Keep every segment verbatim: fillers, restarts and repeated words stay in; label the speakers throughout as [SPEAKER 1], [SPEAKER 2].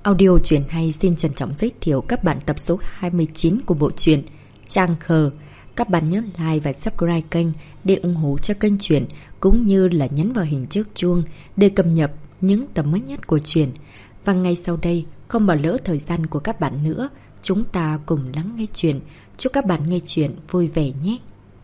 [SPEAKER 1] Audio truyện hay xin trân trọng giới thiệu các bạn tập số hai mươi chín của bộ truyện Trang Khờ. Các bạn nhớ like và subscribe kênh để ủng hộ cho kênh truyện, cũng như là nhấn vào hình chiếc chuông để cập nhật những tập mới nhất của truyện. Và ngay sau đây, không bỏ lỡ thời gian của các bạn nữa, chúng ta cùng lắng nghe truyện. Chúc các bạn nghe truyện vui vẻ nhé.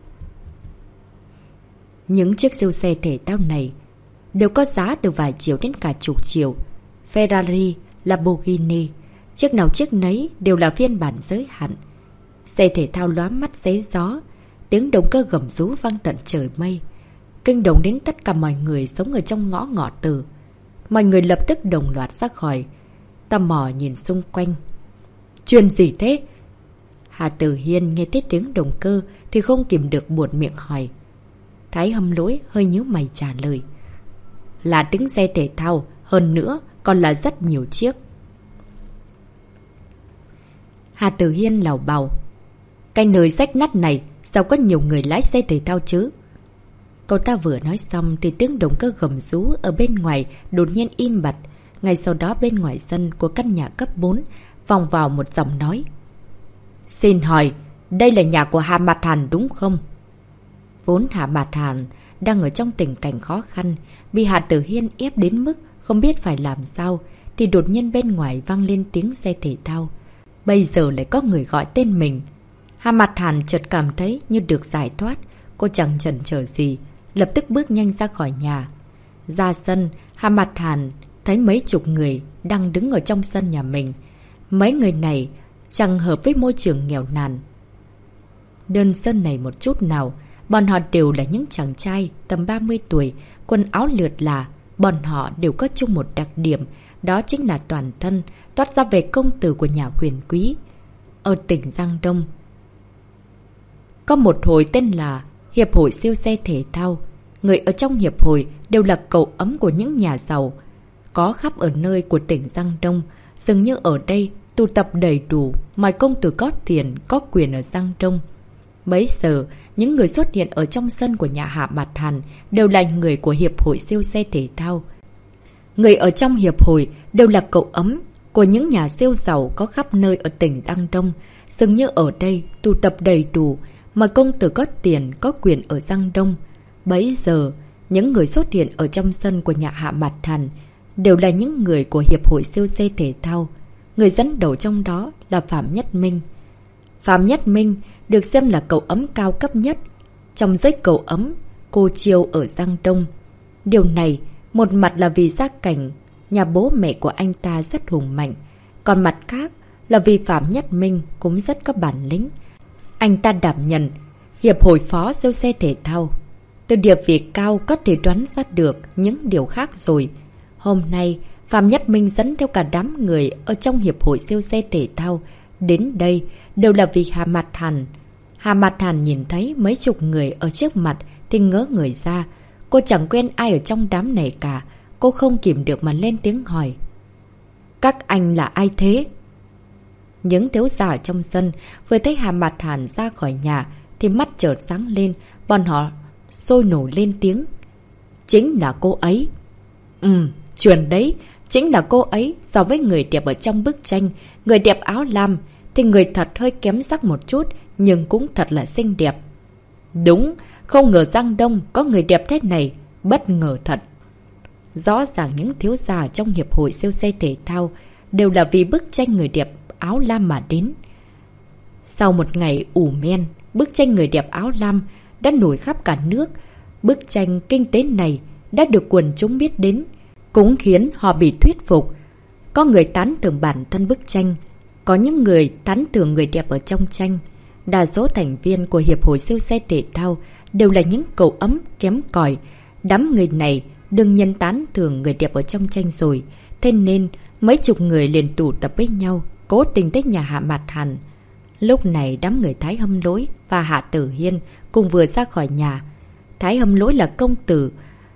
[SPEAKER 1] Những chiếc siêu xe thể thao này đều có giá từ vài triệu đến cả chục triệu. Ferrari, Lamborghini, chiếc nào chiếc nấy đều là phiên bản giới hạn. Xe thể thao lóa mắt xé gió, tiếng động cơ gầm rú vang tận trời mây, kinh động đến tất cả mọi người sống ở trong ngõ ngõ tử. Mọi người lập tức đồng loạt ra khỏi, tò mò nhìn xung quanh. Chuyện gì thế? Hà Tử Hiên nghe thấy tiếng động cơ thì không kìm được buột miệng hỏi. Thái Hâm Lỗi hơi nhíu mày trả lời. Là tiếng xe thể thao, hơn nữa còn là rất nhiều chiếc. Hà Tử Hiên lảo bào. Cái nơi rách nát này sao có nhiều người lái xe thể thao chứ? Cậu ta vừa nói xong thì tiếng động cơ gầm rú ở bên ngoài đột nhiên im bặt. Ngay sau đó bên ngoài sân của căn nhà cấp bốn vòng vào một giọng nói. Xin hỏi, đây là nhà của Hà Mạt Hàn đúng không? Vốn Hà Mạt Hàn đang ở trong tình cảnh khó khăn, bị Hà Tử Hiên ép đến mức không biết phải làm sao, thì đột nhiên bên ngoài vang lên tiếng xe thể thao. Bây giờ lại có người gọi tên mình. Hà Mạt Hàn chợt cảm thấy như được giải thoát. Cô chẳng chần chờ gì, lập tức bước nhanh ra khỏi nhà. Ra sân, Hà Mạt Hàn thấy mấy chục người đang đứng ở trong sân nhà mình. Mấy người này chẳng hợp với môi trường nghèo nàn đơn sân này một chút nào. Bọn họ đều là những chàng trai tầm ba mươi tuổi, quần áo lượt là. Bọn họ đều có chung một đặc điểm, đó chính là toàn thân toát ra về công tử của nhà quyền quý. Ở tỉnh Giang Đông có một hội tên là Hiệp hội siêu xe thể thao. Người ở trong hiệp hội đều là cậu ấm của những nhà giàu, có khắp ở nơi của tỉnh Giang Đông. Dường như ở đây tụ tập đầy đủ mọi công tử có tiền, có quyền ở Giang Đông. Bấy giờ, những người xuất hiện ở trong sân của nhà Hạ Mạt Hàn đều là người của Hiệp hội siêu xe thể thao. Người ở trong hiệp hội đều là cậu ấm của những nhà siêu giàu có khắp nơi ở tỉnh Giang Đông. Dường như ở đây tụ tập đầy đủ mọi công tử có tiền, có quyền ở Giang Đông. Bấy giờ, những người xuất hiện ở trong sân của nhà Hạ Mạt Hàn đều là những người của Hiệp hội siêu xe thể thao. Người dẫn đầu trong đó là Phạm Nhất Minh. Phạm Nhất Minh được xem là cậu ấm cao cấp nhất trong giới cậu ấm cô chiêu ở Giang Đông. Điều này, một mặt là vì gia cảnh nhà bố mẹ của anh ta rất hùng mạnh, còn mặt khác là vì Phạm Nhất Minh cũng rất có bản lĩnh. Anh ta đảm nhận Hiệp hội phó siêu xe thể thao. Từ địa vị cao có thể đoán ra được những điều khác rồi. Hôm nay, Phạm Nhất Minh dẫn theo cả đám người ở trong Hiệp hội siêu xe thể thao đến đây đều là vì Hà Mạt Hàn. Hà Mạt Hàn nhìn thấy mấy chục người ở trước mặt thì ngỡ người ra. Cô chẳng quen ai ở trong đám này cả. Cô không kìm được mà lên tiếng hỏi. Các anh là ai thế? Những thiếu gia ở trong sân vừa thấy Hà Mạt Hàn ra khỏi nhà thì mắt chợt sáng lên. Bọn họ sôi nổi lên tiếng. Chính là cô ấy. Ừ, chuẩn đấy. Chính là cô ấy. So với người đẹp ở trong bức tranh, người đẹp áo lam thì người thật hơi kém sắc một chút, nhưng cũng thật là xinh đẹp. Đúng, không ngờ Giang Đông có người đẹp thế này, bất ngờ thật. Rõ ràng những thiếu gia trong Hiệp hội siêu xe thể thao đều là vì bức tranh người đẹp áo lam mà đến. Sau một ngày ủ men, bức tranh người đẹp áo lam đã nổi khắp cả nước. Bức tranh kinh tế này đã được quần chúng biết đến, cũng khiến họ bị thuyết phục. Có người tán thưởng bản thân bức tranh, có những người tán thưởng người đẹp ở trong tranh. Đa số thành viên của Hiệp hội siêu xe thể thao đều là những cậu ấm kém cỏi. Đám người này đương nhiên tán thưởng người đẹp ở trong tranh rồi. Thế nên mấy chục người liền tụ tập với nhau, cố tình tới nhà Hạ Mạt Hàn. Lúc này đám người Thái Hâm Lỗi và Hạ Tử Hiên cùng vừa ra khỏi nhà. Thái Hâm Lỗi là công tử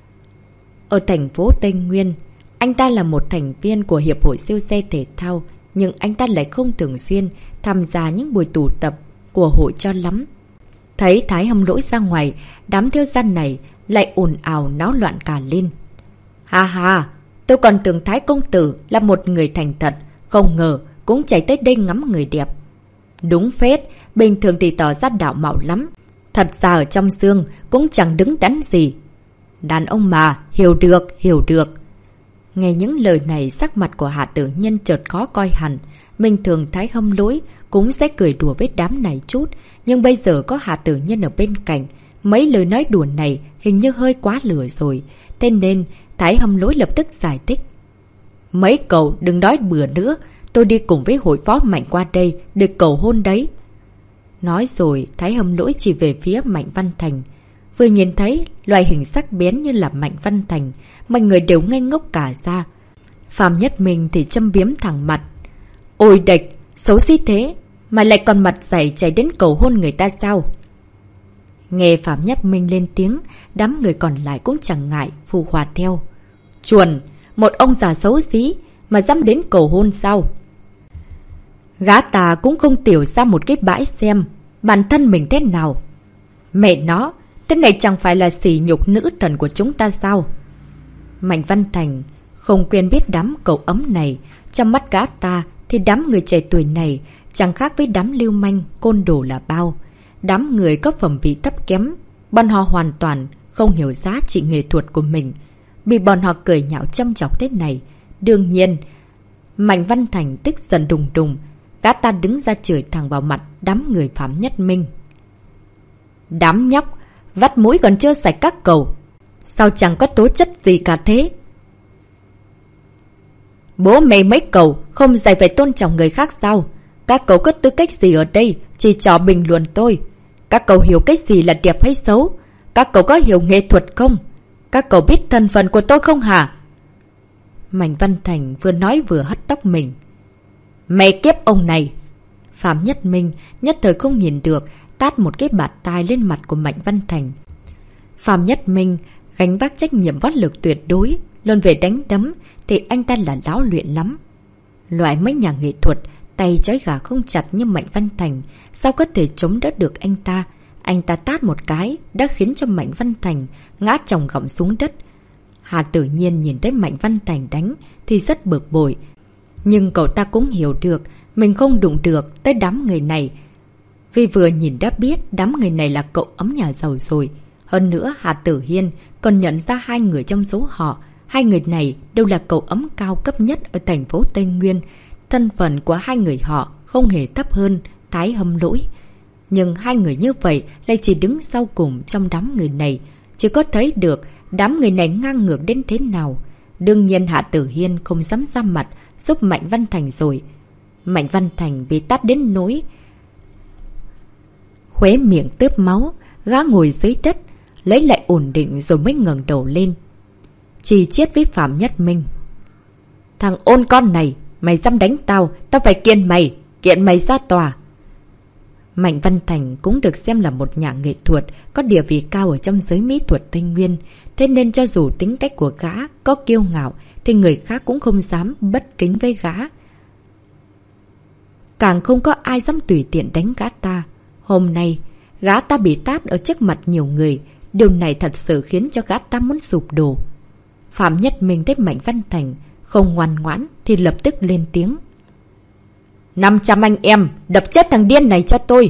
[SPEAKER 1] ở thành phố Tây Nguyên. Anh ta là một thành viên của Hiệp hội siêu xe thể thao, nhưng anh ta lại không thường xuyên tham gia những buổi tụ tập của hội cho lắm. Thấy Thái Hâm Lỗi ra ngoài, đám thiếu gia này lại ồn ào náo loạn cả lên. Ha ha, tôi còn tưởng Thái công tử là một người thành thật, Không ngờ cũng chạy tới đây ngắm người đẹp. Đúng phết, bình thường thì tỏ ra đạo mạo lắm. Thật ra ở trong xương cũng chẳng đứng đắn gì. Đàn ông mà, hiểu được, hiểu được. Nghe những lời này, sắc mặt của Hạ Tử Nhiên chợt khó coi hẳn. Bình thường Thái Hâm Lỗi cũng sẽ cười đùa với đám này chút. Nhưng bây giờ có Hạ Tử Nhiên ở bên cạnh, mấy lời nói đùa này hình như hơi quá lửa rồi. Thế nên Thái Hâm Lỗi lập tức giải thích. Mấy cậu đừng nói bừa nữa. Tôi đi cùng với hội phó Mạnh qua đây để cầu hôn đấy. Nói rồi Thái Hâm Lỗi chỉ về phía Mạnh Văn Thành. Vừa nhìn thấy loại hình sắc bén như là Mạnh Văn Thành, mọi người đều ngây ngốc cả ra. Phạm Nhất Minh thì châm biếm thẳng mặt. Ôi địch, xấu xí thế, mà lại còn mặt dày chạy đến cầu hôn người ta sao? Nghe Phạm Nhất Minh lên tiếng, đám người còn lại cũng chẳng ngại phù hòa theo. Chuồn, một ông già xấu xí mà dám đến cầu hôn sao? Gã ta cũng không tiểu ra một cái bãi xem bản thân mình thế nào. Mẹ nó, thế này chẳng phải là sỉ nhục nữ thần của chúng ta sao? Mạnh Văn Thành không quen biết đám cậu ấm này. Trong mắt gã ta thì đám người trẻ tuổi này chẳng khác với đám lưu manh, côn đồ là bao. Đám người có phẩm vị thấp kém, bọn họ hoàn toàn không hiểu giá trị nghệ thuật của mình. Bị bọn họ cười nhạo châm chọc thế này, đương nhiên Mạnh Văn Thành tức giận đùng đùng. Gã ta đứng ra chửi thẳng vào mặt đám người Phạm Nhất Minh. Đám nhóc, vắt mũi còn chưa sạch các cậu, sao chẳng có tố chất gì cả thế? Bố mẹ mấy cậu không dạy phải tôn trọng người khác sao? Các cậu có tư cách gì ở đây chỉ trò bình luận tôi? Các cậu hiểu cái gì là đẹp hay xấu? Các cậu có hiểu nghệ thuật không? Các cậu biết thân phận của tôi không hả? Mạnh Văn Thành vừa nói vừa hất tóc mình. Mẹ kiếp ông này! Phạm Nhất Minh nhất thời không nhìn được, tát một cái bạt tai lên mặt của Mạnh Văn Thành. Phạm Nhất Minh gánh vác trách nhiệm võ lực tuyệt đối, luôn về đánh đấm thì anh ta là lão luyện lắm. Loại mấy nhà nghệ thuật tay trói gà không chặt như Mạnh Văn Thành sao có thể chống đỡ được anh ta? Anh ta tát một cái đã khiến cho Mạnh Văn Thành ngã chồng gọng xuống đất. Hà Tử Nhiên nhìn thấy Mạnh Văn Thành đánh thì rất bực bội. Nhưng cậu ta cũng hiểu được mình không đụng được tới đám người này. Vì vừa nhìn đã biết đám người này là cậu ấm nhà giàu rồi. Hơn nữa Hà Tử Hiên còn nhận ra hai người trong số họ. Hai người này đều là cậu ấm cao cấp nhất ở thành phố Tây Nguyên. Thân phận của hai người họ không hề thấp hơn Thái Hâm Lỗi. Nhưng hai người như vậy lại chỉ đứng sau cùng trong đám người này. Chỉ có thấy được đám người này ngang ngược đến thế nào. Đương nhiên Hạ Tử Hiên không dám ra mặt giúp Mạnh Văn Thành rồi. Mạnh Văn Thành bị tát đến nỗi khóe miệng tướp máu, gã ngồi dưới đất, lấy lại ổn định rồi mới ngẩng đầu lên. Chỉ chiết với Phạm Nhất Minh. Thằng ôn con này, mày dám đánh tao, tao phải kiện mày, kiện mày ra tòa. Mạnh Văn Thành cũng được xem là một nhà nghệ thuật, có địa vị cao ở trong giới mỹ thuật Tây Nguyên. Thế nên cho dù tính cách của gã có kiêu ngạo, thì người khác cũng không dám bất kính với gã. Càng không có ai dám tùy tiện đánh gã ta. Hôm nay, gã ta bị tát ở trước mặt nhiều người. Điều này thật sự khiến cho gã ta muốn sụp đổ. Phạm Nhất Minh thấy Mạnh Văn Thành không ngoan ngoãn thì lập tức lên tiếng. năm trăm anh em, đập chết thằng điên này cho tôi.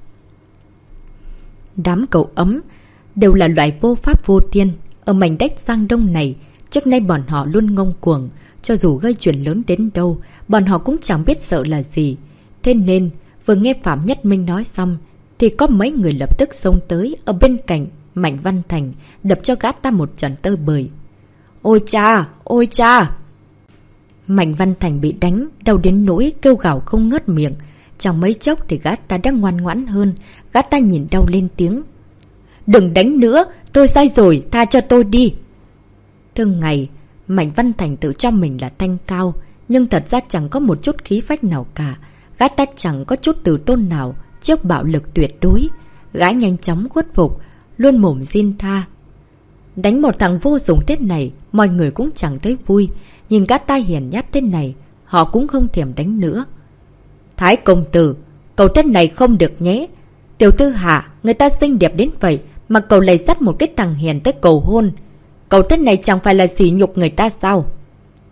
[SPEAKER 1] Đám cậu ấm đều là loại vô pháp vô thiên. Ở mảnh đất Giang Đông này, trước nay bọn họ luôn ngông cuồng. Cho dù gây chuyện lớn đến đâu, bọn họ cũng chẳng biết sợ là gì. Thế nên, vừa nghe Phạm Nhất Minh nói xong, thì có mấy người lập tức xông tới ở bên cạnh Mạnh Văn Thành, đập cho gã ta một trận tơi bời. Ôi cha! Ôi cha! Mạnh Văn Thành bị đánh, đau đến nỗi kêu gào không ngớt miệng. Trong mấy chốc thì gã ta đã ngoan ngoãn hơn. Gã ta nhìn đau lên tiếng. Đừng đánh nữa! Tôi sai rồi! Tha cho tôi đi! Thường ngày, Mạnh Văn Thành tự cho mình là thanh cao, nhưng thật ra chẳng có một chút khí phách nào cả. Gã ta chẳng có chút từ tôn nào trước bạo lực tuyệt đối. Gã nhanh chóng khuất phục, luôn mồm xin tha. Đánh một thằng vô dụng thế này, mọi người cũng chẳng thấy vui. Nhìn gã ta hiền nhát thế này, họ cũng không thèm đánh nữa. Thái công tử, cậu thế này không được nhé. Tiểu thư Hạ, người ta xinh đẹp đến vậy mà cậu lại dắt một cái thằng hiền tới cầu hôn. Cậu thế này chẳng phải là sỉ nhục người ta sao?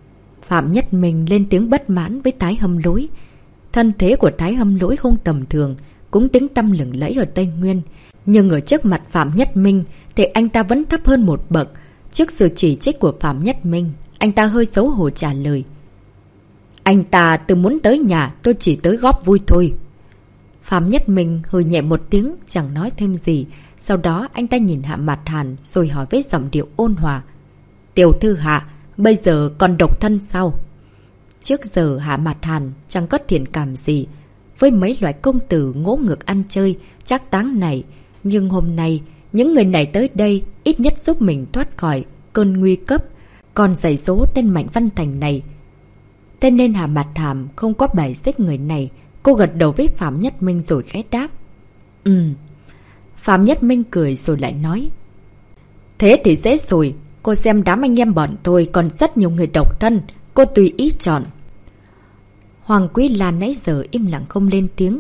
[SPEAKER 1] Phạm Nhất Minh lên tiếng bất mãn với Thái Hâm Lỗi. Thân thế của Thái Hâm Lỗi không tầm thường, cũng tiếng tăm lừng lẫy ở Tây Nguyên. Nhưng ở trước mặt Phạm Nhất Minh thì anh ta vẫn thấp hơn một bậc. Trước sự chỉ trích của Phạm Nhất Minh, anh ta hơi xấu hổ trả lời. Anh ta từ muốn tới nhà, tôi chỉ tới góp vui thôi. Phạm Nhất Minh hơi nhẹ một tiếng, chẳng nói thêm gì. Sau đó anh ta nhìn Hạ Mạt Hàn rồi hỏi với giọng điệu ôn hòa. Tiểu thư Hạ, bây giờ còn độc thân sao? Trước giờ Hạ Mạt Hàn chẳng có thiện cảm gì với mấy loại công tử ngỗ ngược ăn chơi, trác táng này. Nhưng hôm nay, những người này tới đây ít nhất giúp mình thoát khỏi cơn nguy cấp. Còn giày số tên Mạnh Văn Thành này. Thế nên Hạ Mạt Hàn không có bài xích người này. Cô gật đầu với Phạm Nhất Minh rồi khẽ đáp. Ừ. Phạm Nhất Minh cười rồi lại nói. Thế thì dễ rồi. Cô xem đám anh em bọn tôi còn rất nhiều người độc thân. Cô tùy ý chọn. Hoàng Quý Lan nãy giờ im lặng không lên tiếng.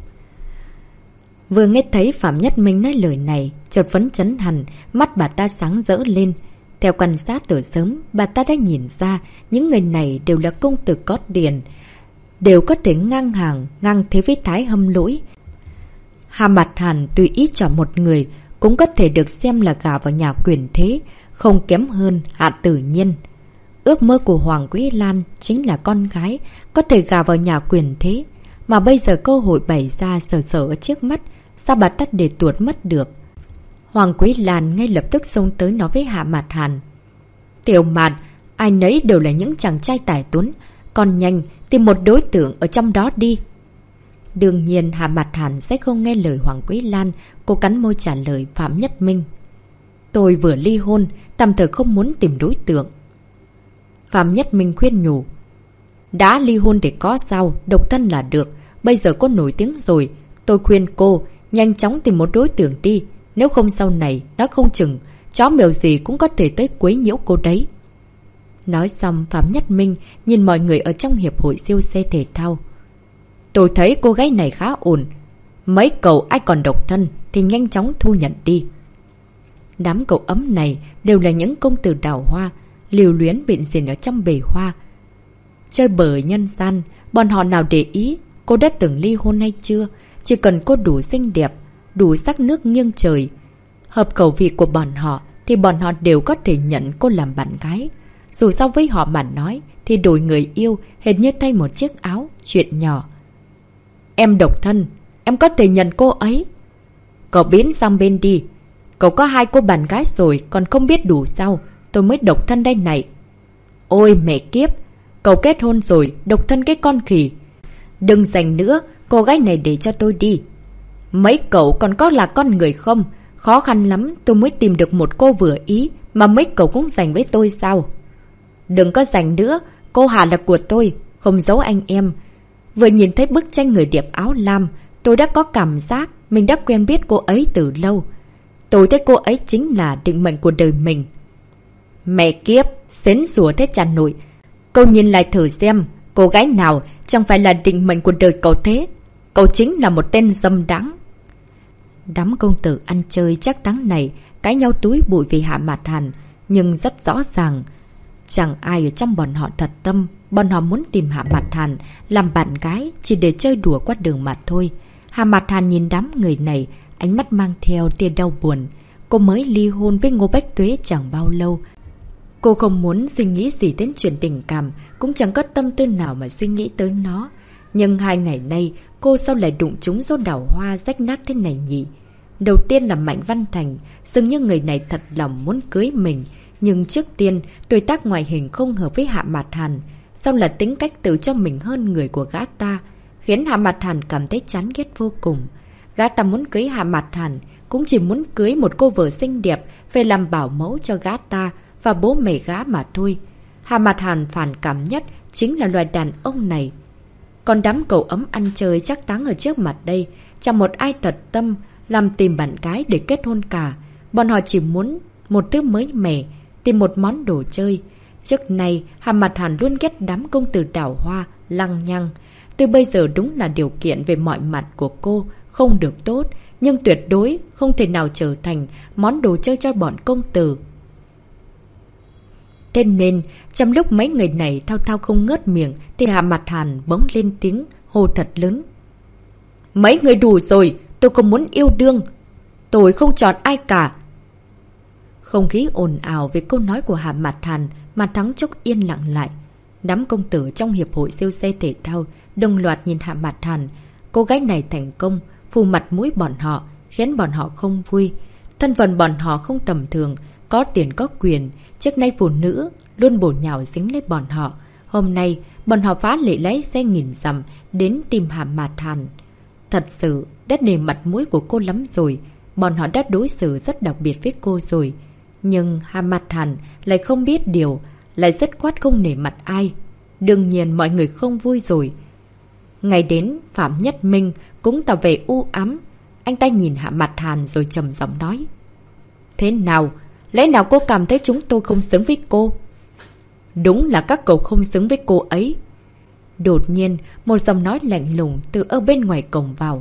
[SPEAKER 1] Vừa nghe thấy Phạm Nhất Minh nói lời này, chợt phấn chấn hẳn, mắt bà ta sáng rỡ lên. Theo quan sát từ sớm, bà ta đã nhìn ra những người này đều là công tử có tiền, đều có thể ngang hàng, ngang thế với Thái Hâm Lỗi. Hạ Mạt Hàn tùy ý chọn một người, cũng có thể được xem là gả vào nhà quyền thế, không kém hơn Hạ Tử Nhiên. Ước mơ của Hoàng Quý Lan chính là con gái, có thể gả vào nhà quyền thế. Mà bây giờ cơ hội bày ra sờ sờ ở trước mắt, sao bà ta để tuột mất được? Hoàng Quý Lan ngay lập tức xông tới nói với Hạ Mạt Hàn. Tiểu Mạt, ai nấy đều là những chàng trai tài tuấn, còn nhanh tìm một đối tượng ở trong đó đi. Đương nhiên Hạ Mạt Hàn sẽ không nghe lời Hoàng Quý Lan, cô cắn môi trả lời Phạm Nhất Minh. Tôi vừa ly hôn, tạm thời không muốn tìm đối tượng. Phạm Nhất Minh khuyên nhủ. Đã ly hôn thì có sao, độc thân là được. Bây giờ cô nổi tiếng rồi, tôi khuyên cô nhanh chóng tìm một đối tượng đi. Nếu không sau này, nó không chừng, chó mèo gì cũng có thể tới quấy nhiễu cô đấy. Nói xong Phạm Nhất Minh nhìn mọi người ở trong hiệp hội siêu xe thể thao. Tôi thấy cô gái này khá ổn. Mấy cậu ai còn độc thân thì nhanh chóng thu nhận đi. Đám cậu ấm này đều là những công tử đào hoa, liều luyến bịn rỉn ở trong bể hoa. Chơi bời nhân gian, bọn họ nào để ý cô đã từng ly hôn hay chưa. Chỉ cần cô đủ xinh đẹp, đủ sắc nước nghiêng trời, hợp khẩu vị của bọn họ, thì bọn họ đều có thể nhận cô làm bạn gái. Dù sao với họ mà nói, thì đổi người yêu hệt như thay một chiếc áo, chuyện nhỏ. Em độc thân, em có thể nhận cô ấy. Cậu biến sang bên đi. Cậu có hai cô bạn gái rồi, còn không biết đủ sao. Tôi mới độc thân đây này. Ôi mẹ kiếp, cậu kết hôn rồi, độc thân cái con khỉ. Đừng dành nữa, cô gái này để cho tôi đi. Mấy cậu còn có là con người không? Khó khăn lắm tôi mới tìm được một cô vừa ý, mà mấy cậu cũng dành với tôi sao? Đừng có dành nữa, cô Hà là của tôi, không giấu anh em. Vừa nhìn thấy bức tranh người đẹp áo lam, tôi đã có cảm giác mình đã quen biết cô ấy từ lâu. Tôi thấy cô ấy chính là định mệnh của đời mình. Mẹ kiếp, xến xủa thế cha nội. Cậu nhìn lại thử xem, cô gái nào chẳng phải là định mệnh của đời cậu thế. Cậu chính là một tên dâm đáng. Đám công tử ăn chơi chắc táng này cãi nhau túi bụi vì Hạ Mạt Hàn, nhưng rất rõ ràng chẳng ai ở trong bọn họ thật tâm. Bọn họ muốn tìm Hạ Mạt Hàn làm bạn gái chỉ để chơi đùa qua đường mà thôi. Hạ Mạt Hàn nhìn đám người này, ánh mắt mang theo tia đau buồn. Cô mới ly hôn với Ngô Bách Tuế chẳng bao lâu. Cô không muốn suy nghĩ gì đến chuyện tình cảm, cũng chẳng có tâm tư nào mà suy nghĩ tới nó. Nhưng hai ngày nay, cô sao lại đụng trúng số đào hoa rách nát thế này nhỉ? Đầu tiên là Mạnh Văn Thành, dường như người này thật lòng muốn cưới mình. Nhưng trước tiên, tuổi tác ngoại hình không hợp với Hạ Mạt Hàn. Sau là tính cách tự cho mình hơn người của gã ta, khiến Hạ Mạt Hàn cảm thấy chán ghét vô cùng. Gã ta muốn cưới Hạ Mạt Hàn, cũng chỉ muốn cưới một cô vợ xinh đẹp về làm bảo mẫu cho gã ta và bố mẹ gã mà thôi. Hạ Mạt Hàn phản cảm nhất chính là loài đàn ông này. Còn đám cậu ấm ăn chơi chắc táng ở trước mặt đây, chẳng một ai thật tâm làm tìm bạn gái để kết hôn cả. Bọn họ chỉ muốn một thứ mới mẻ, tìm một món đồ chơi. Trước nay, Hạ Mạt Hàn luôn ghét đám công tử đào hoa, lăng nhăng. Tuy bây giờ đúng là điều kiện về mọi mặt của cô không được tốt, nhưng tuyệt đối không thể nào trở thành món đồ chơi cho bọn công tử. Thế nên, trong lúc mấy người này thao thao không ngớt miệng, thì Hạ Mặt Hàn bỗng lên tiếng hô thật lớn. Mấy người đủ rồi, tôi không muốn yêu đương. Tôi không chọn ai cả. Không khí ồn ào về câu nói của Hạ Mặt Hàn mà Thắng chốc yên lặng lại. Đám công tử trong hiệp hội siêu xe thể thao đồng loạt nhìn Hạ Mặt Hàn. Cô gái này thành công, phù mặt mũi bọn họ, khiến bọn họ không vui. Thân phận bọn họ không tầm thường, có tiền có quyền. Trước nay phụ nữ luôn bổ nhào dính lấy bọn họ. Hôm nay, bọn họ phá lệ lấy xe nghìn dặm đến tìm Hạ Mặt Hàn. Thật sự, đã nề mặt mũi của cô lắm rồi. Bọn họ đã đối xử rất đặc biệt với cô rồi. Nhưng Hạ Mặt Hàn lại không biết điều, lại rất khoát không nể mặt ai. Đương nhiên mọi người không vui rồi. Ngày đến, Phạm Nhất Minh cũng tỏ vẻ u ám. Anh ta nhìn Hạ Mặt Hàn rồi trầm giọng nói. Thế nào? Lẽ nào cô cảm thấy chúng tôi không xứng với cô? Đúng là các cậu không xứng với cô ấy. Đột nhiên, một giọng nói lạnh lùng từ ở bên ngoài cổng vào.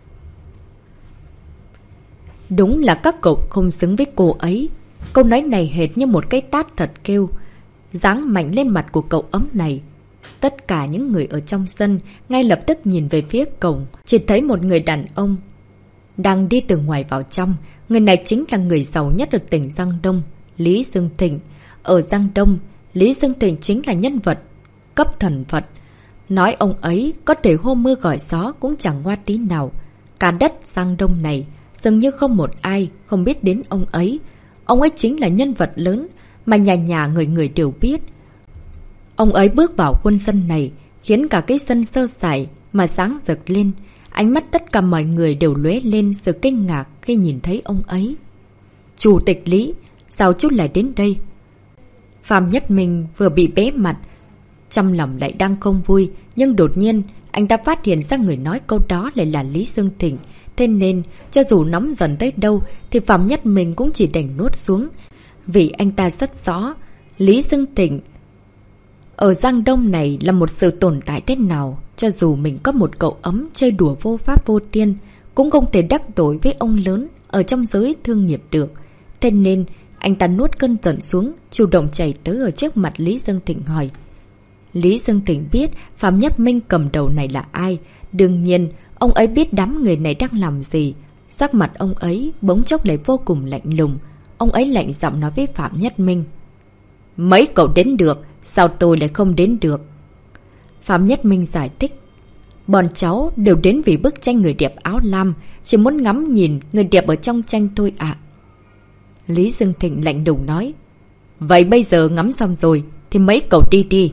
[SPEAKER 1] Đúng là các cậu không xứng với cô ấy. Câu nói này hệt như một cái tát thật kêu, giáng mạnh lên mặt của cậu ấm này. Tất cả những người ở trong sân ngay lập tức nhìn về phía cổng, chỉ thấy một người đàn ông đang đi từ ngoài vào trong. Người này chính là người giàu nhất ở tỉnh Giang Đông, Lý Dương Thịnh. Ở Giang Đông, Lý Dương Thịnh chính là nhân vật cấp thần Phật. Nói ông ấy có thể hô mưa gọi gió cũng chẳng ngoa tí nào. Cả đất Giang Đông này dường như không một ai không biết đến ông ấy. Ông ấy chính là nhân vật lớn mà nhà nhà người người đều biết. Ông ấy bước vào khuôn sân này khiến cả cái sân sơ sài mà sáng rực lên. Ánh mắt tất cả mọi người đều lóe lên sự kinh ngạc khi nhìn thấy ông ấy. Chủ tịch Lý, sao chú lại đến đây? Phạm Nhất Minh vừa bị bé mặt, trong lòng lại đang không vui, nhưng đột nhiên anh ta phát hiện ra người nói câu đó lại là Lý Dương Thịnh. Thế nên, cho dù nóng dần tới đâu, thì Phạm Nhất Minh cũng chỉ đành nuốt xuống. Vì anh ta rất rõ, Lý Dương Thịnh ở Giang Đông này là một sự tồn tại thế nào. Cho dù mình có một cậu ấm chơi đùa vô pháp vô tiên, cũng không thể đắc tội với ông lớn ở trong giới thương nghiệp được. Thế nên, anh ta nuốt cơn giận xuống, chủ động chạy tới ở trước mặt Lý Dương Thịnh hỏi. Lý Dương Thịnh biết Phạm Nhất Minh cầm đầu này là ai. Đương nhiên, ông ấy biết đám người này đang làm gì. Sắc mặt ông ấy bỗng chốc lại vô cùng lạnh lùng. Ông ấy lạnh giọng nói với Phạm Nhất Minh. Mấy cậu đến được, sao tôi lại không đến được? Phạm Nhất Minh giải thích. Bọn cháu đều đến vì bức tranh người đẹp áo lam, chỉ muốn ngắm nhìn người đẹp ở trong tranh thôi ạ. Lý Dương Thịnh lạnh lùng nói. Vậy bây giờ ngắm xong rồi, thì mấy cậu đi đi.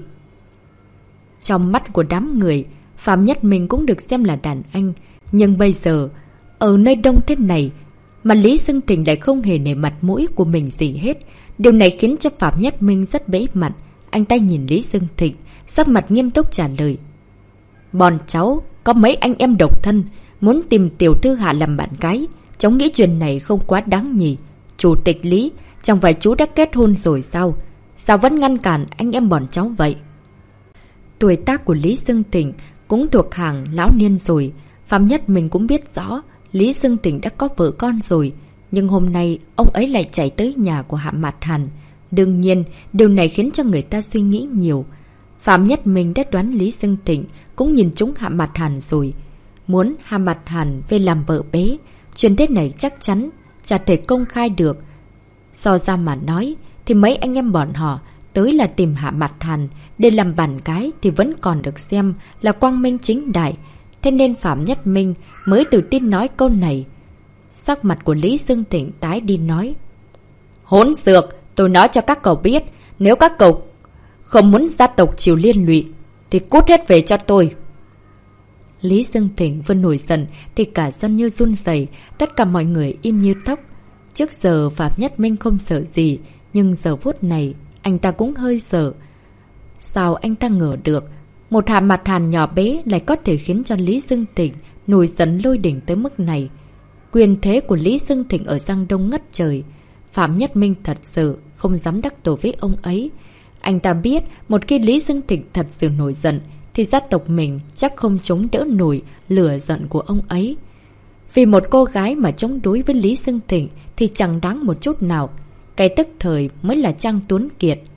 [SPEAKER 1] Trong mắt của đám người, Phạm Nhất Minh cũng được xem là đàn anh. Nhưng bây giờ, ở nơi đông thế này, mà Lý Dương Thịnh lại không hề nể mặt mũi của mình gì hết. Điều này khiến cho Phạm Nhất Minh rất bẽ mặt. Anh ta nhìn Lý Dương Thịnh, sắc mặt nghiêm túc trả lời. Bọn cháu có mấy anh em độc thân, muốn tìm tiểu thư Hạ làm bạn gái. Cháu nghĩ chuyện này không quá đáng nhỉ. Chủ tịch Lý, chẳng phải chú đã kết hôn rồi sao? Sao vẫn ngăn cản anh em bọn cháu vậy? Tuổi tác của Lý Dương Thịnh cũng thuộc hàng lão niên rồi. Phạm Nhất mình cũng biết rõ Lý Dương Thịnh đã có vợ con rồi. Nhưng hôm nay ông ấy lại chạy tới nhà của Hạ Mặt Hàn. Đương nhiên, điều này khiến cho người ta suy nghĩ nhiều. Phạm Nhất Minh đã đoán Lý Dương Thịnh cũng nhìn trúng Hạ Mặt Hàn rồi. Muốn Hạ Mặt Hàn về làm vợ bé. Chuyện thế này chắc chắn chả thể công khai được. So ra mà nói thì mấy anh em bọn họ tới là tìm Hạ Mặt Hàn để làm bạn gái thì vẫn còn được xem là quang minh chính đại. Thế nên Phạm Nhất Minh mới tự tin nói câu này. Sắc mặt của Lý Dương Thịnh tái đi nói. Hỗn xược, tôi nói cho các cậu biết, nếu các cậu không muốn gia tộc chịu liên lụy thì cút hết về cho tôi. Lý Dương Thịnh vừa nổi giận thì cả sân như run rẩy, tất cả mọi người im như tóc. Trước giờ Phạm Nhất Minh không sợ gì, nhưng giờ phút này anh ta cũng hơi sợ. Sao anh ta ngờ được một Hạ Mặt Hàn nhỏ bé lại có thể khiến cho Lý Dương Thịnh nổi giận lôi đỉnh tới mức này. Quyền thế của Lý Dương Thịnh ở Giang Đông ngất trời. Phạm Nhất Minh thật sự không dám đắc tội với ông ấy. Anh ta biết một khi Lý Dương Thịnh thật sự nổi giận thì gia tộc mình chắc không chống đỡ nổi lửa giận của ông ấy. Vì một cô gái mà chống đối với Lý Dương Thịnh thì chẳng đáng một chút nào. Cái tức thời mới là Trang Tuấn Kiệt.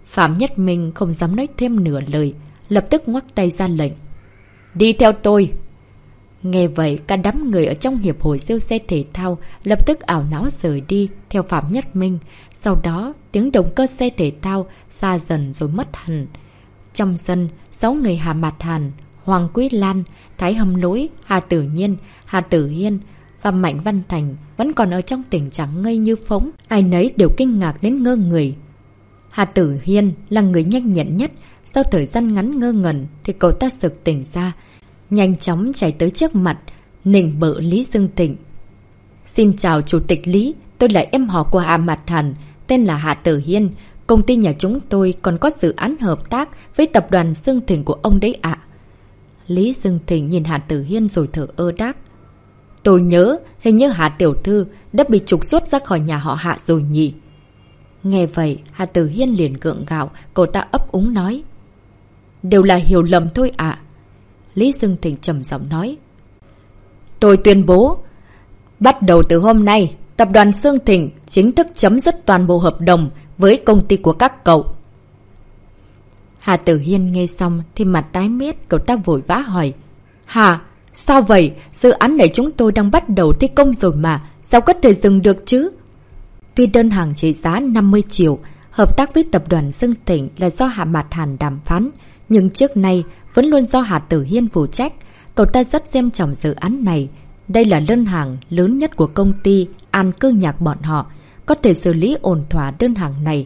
[SPEAKER 1] Phạm Nhất Minh không dám nói thêm nửa lời, lập tức ngoắc tay ra lệnh. Đi theo tôi! Nghe vậy, cả đám người ở trong hiệp hội siêu xe thể thao lập tức ảo não rời đi theo Phạm Nhất Minh. Sau đó, tiếng động cơ xe thể thao xa dần rồi mất hẳn. Trong sân, sáu người Hà Mạt Hàn, Hoàng Quý Lan, Thái Hâm Lỗi, Hà Tử Nhiên, Hà Tử Hiên và Mạnh Văn Thành vẫn còn ở trong tình trạng ngây như phóng. Ai nấy đều kinh ngạc đến ngơ người. Hà Tử Hiên là người nhanh nhẹn nhất. Sau thời gian ngắn ngơ ngẩn thì cậu ta sực tỉnh ra, nhanh chóng chạy tới trước mặt, nịnh bợ Lý Dương Thịnh. Xin chào Chủ tịch Lý, tôi là em họ của Hà Mạt Hàn, tên là Hà Tử Hiên. Công ty nhà chúng tôi còn có dự án hợp tác với tập đoàn Dương Thịnh của ông đấy ạ. Lý Dương Thịnh nhìn Hà Tử Hiên rồi thở ơ đáp. Tôi nhớ hình như Hà Tiểu Thư đã bị trục xuất ra khỏi nhà họ Hạ rồi nhỉ. Nghe vậy, Hà Tử Hiên liền gượng gạo, cậu ta ấp úng nói. Đều là hiểu lầm thôi ạ. Lý Dương Thịnh trầm giọng nói. Tôi tuyên bố, bắt đầu từ hôm nay, tập đoàn Dương Thịnh chính thức chấm dứt toàn bộ hợp đồng với công ty của các cậu. Hà Tử Hiên nghe xong thì mặt tái mét, cậu ta vội vã hỏi. Hà, sao vậy? Dự án này chúng tôi đang bắt đầu thi công rồi mà, sao có thể dừng được chứ? Tuy đơn hàng trị giá năm mươi triệu, hợp tác với tập đoàn Dương Thịnh là do Hà Mạt Hàn đàm phán, nhưng trước nay vẫn luôn do Hà Tử Hiên phụ trách. Cậu ta rất xem trọng dự án này. Đây là đơn hàng lớn nhất của công ty An Cư Nhạc bọn họ, có thể xử lý ổn thỏa đơn hàng này.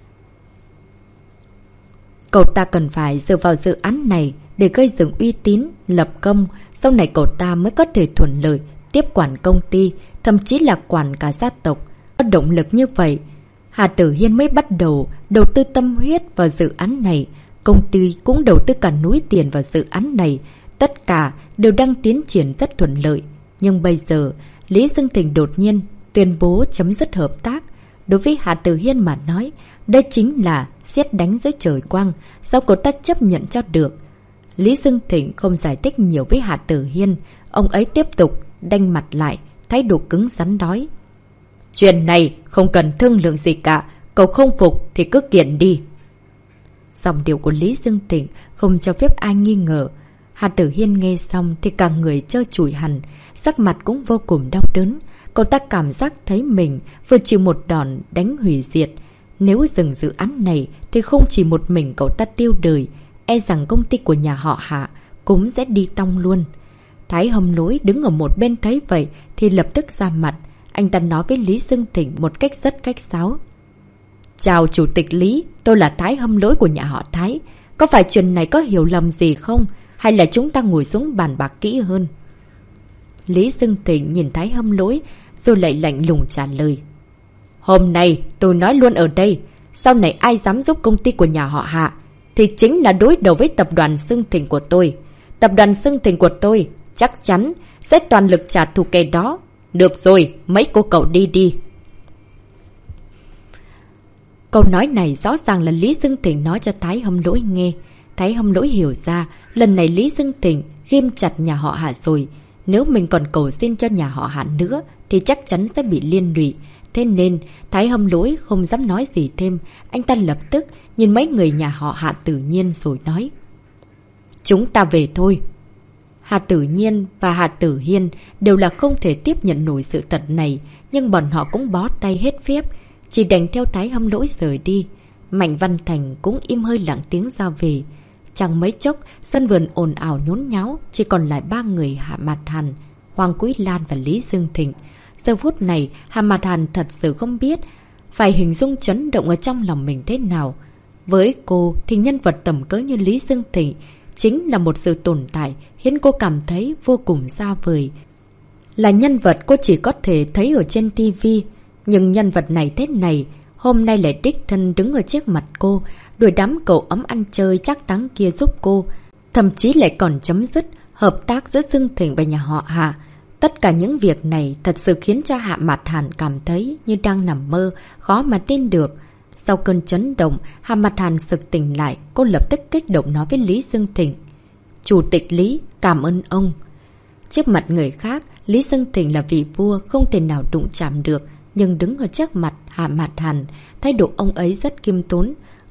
[SPEAKER 1] Cậu ta cần phải dựa vào dự án này để gây dựng uy tín, lập công, sau này cậu ta mới có thể thuận lợi tiếp quản công ty, thậm chí là quản cả gia tộc. Có động lực như vậy, Hà Tử Hiên mới bắt đầu đầu tư tâm huyết vào dự án này. Công ty cũng đầu tư cả núi tiền vào dự án này. Tất cả đều đang tiến triển rất thuận lợi. Nhưng bây giờ, Lý Dương Thịnh đột nhiên tuyên bố chấm dứt hợp tác. Đối với Hà Tử Hiên mà nói, đây chính là sét đánh dưới trời quang. Sao cậu ta chấp nhận cho được? Lý Dương Thịnh không giải thích nhiều với Hà Tử Hiên. Ông ấy tiếp tục đanh mặt lại, thái độ cứng rắn nói. Chuyện này không cần thương lượng gì cả. Cậu không phục thì cứ kiện đi. Dòng điệu của Lý Dương Thịnh không cho phép ai nghi ngờ. Hà Tử Hiên nghe xong thì cả người trơ trụi hẳn, sắc mặt cũng vô cùng đau đớn. Cậu ta cảm giác thấy mình vừa chịu một đòn đánh hủy diệt. Nếu dừng dự án này thì không chỉ một mình cậu ta tiêu đời, e rằng công ty của nhà họ Hạ cũng sẽ đi tong luôn. Thái Hâm Lỗi đứng ở một bên thấy vậy thì lập tức ra mặt. Anh ta nói với Lý Dương Thịnh một cách rất khách sáo. Chào Chủ tịch Lý, tôi là Thái Hâm Lỗi của nhà họ Thái. Có phải chuyện này có hiểu lầm gì không? Hay là chúng ta ngồi xuống bàn bạc kỹ hơn? Lý Dương Thịnh nhìn Thái Hâm Lỗi rồi lại lạnh lùng trả lời. Hôm nay tôi nói luôn ở đây, sau này ai dám giúp công ty của nhà họ Hạ thì chính là đối đầu với tập đoàn Dương Thịnh của tôi. Tập đoàn Dương Thịnh của tôi chắc chắn sẽ toàn lực trả thù kẻ đó. Được rồi, mấy cô cậu đi đi. Câu nói này rõ ràng là Lý Dương Thịnh nói cho Thái Hâm Lỗi nghe. Thái Hâm Lỗi hiểu ra, lần này Lý Dương Thịnh ghim chặt nhà họ Hạ rồi. Nếu mình còn cầu xin cho nhà họ Hạ nữa thì chắc chắn sẽ bị liên lụy. Thế nên Thái Hâm Lỗi không dám nói gì thêm. Anh ta lập tức nhìn mấy người nhà họ Hạ Tử Nhiên rồi nói. Chúng ta về thôi. Hà Tử Nhiên và Hà Tử Hiên đều là không thể tiếp nhận nổi sự thật này, nhưng bọn họ cũng bó tay hết phép, chỉ đành theo Thái Hâm Lỗi rời đi. Mạnh Văn Thành cũng im hơi lặng tiếng ra về. Chẳng mấy chốc, sân vườn ồn ào nhốn nháo, chỉ còn lại ba người Hà Mạt Hàn, Hoàng Quý Lan và Lý Dương Thịnh. Giờ phút này, Hà Mạt Hàn thật sự không biết phải hình dung chấn động ở trong lòng mình thế nào. Với cô thì nhân vật tầm cỡ như Lý Dương Thịnh chính là một sự tồn tại khiến cô cảm thấy vô cùng xa vời. Là nhân vật cô chỉ có thể thấy ở trên tivi, nhưng nhân vật này thế này, hôm nay lại đích thân đứng ở trước mặt cô, đuổi đám cậu ấm ăn chơi chắc táng kia giúp cô. Thậm chí lại còn chấm dứt hợp tác giữa Dương Thịnh và nhà họ Hạ. Tất cả những việc này thật sự khiến cho Hạ Mạt Hàn cảm thấy như đang nằm mơ, khó mà tin được. Sau cơn chấn động, Hạ Mạt Hàn sực tỉnh lại, cô lập tức kích động nói với Lý Dương Thịnh. Chủ tịch Lý, cảm ơn ông. Trước mặt người khác, Lý Dương Thịnh là vị vua không thể nào đụng chạm được, nhưng đứng ở trước mặt Hạ Mạt Hàn, thái độ ông ấy rất khiêm tốn.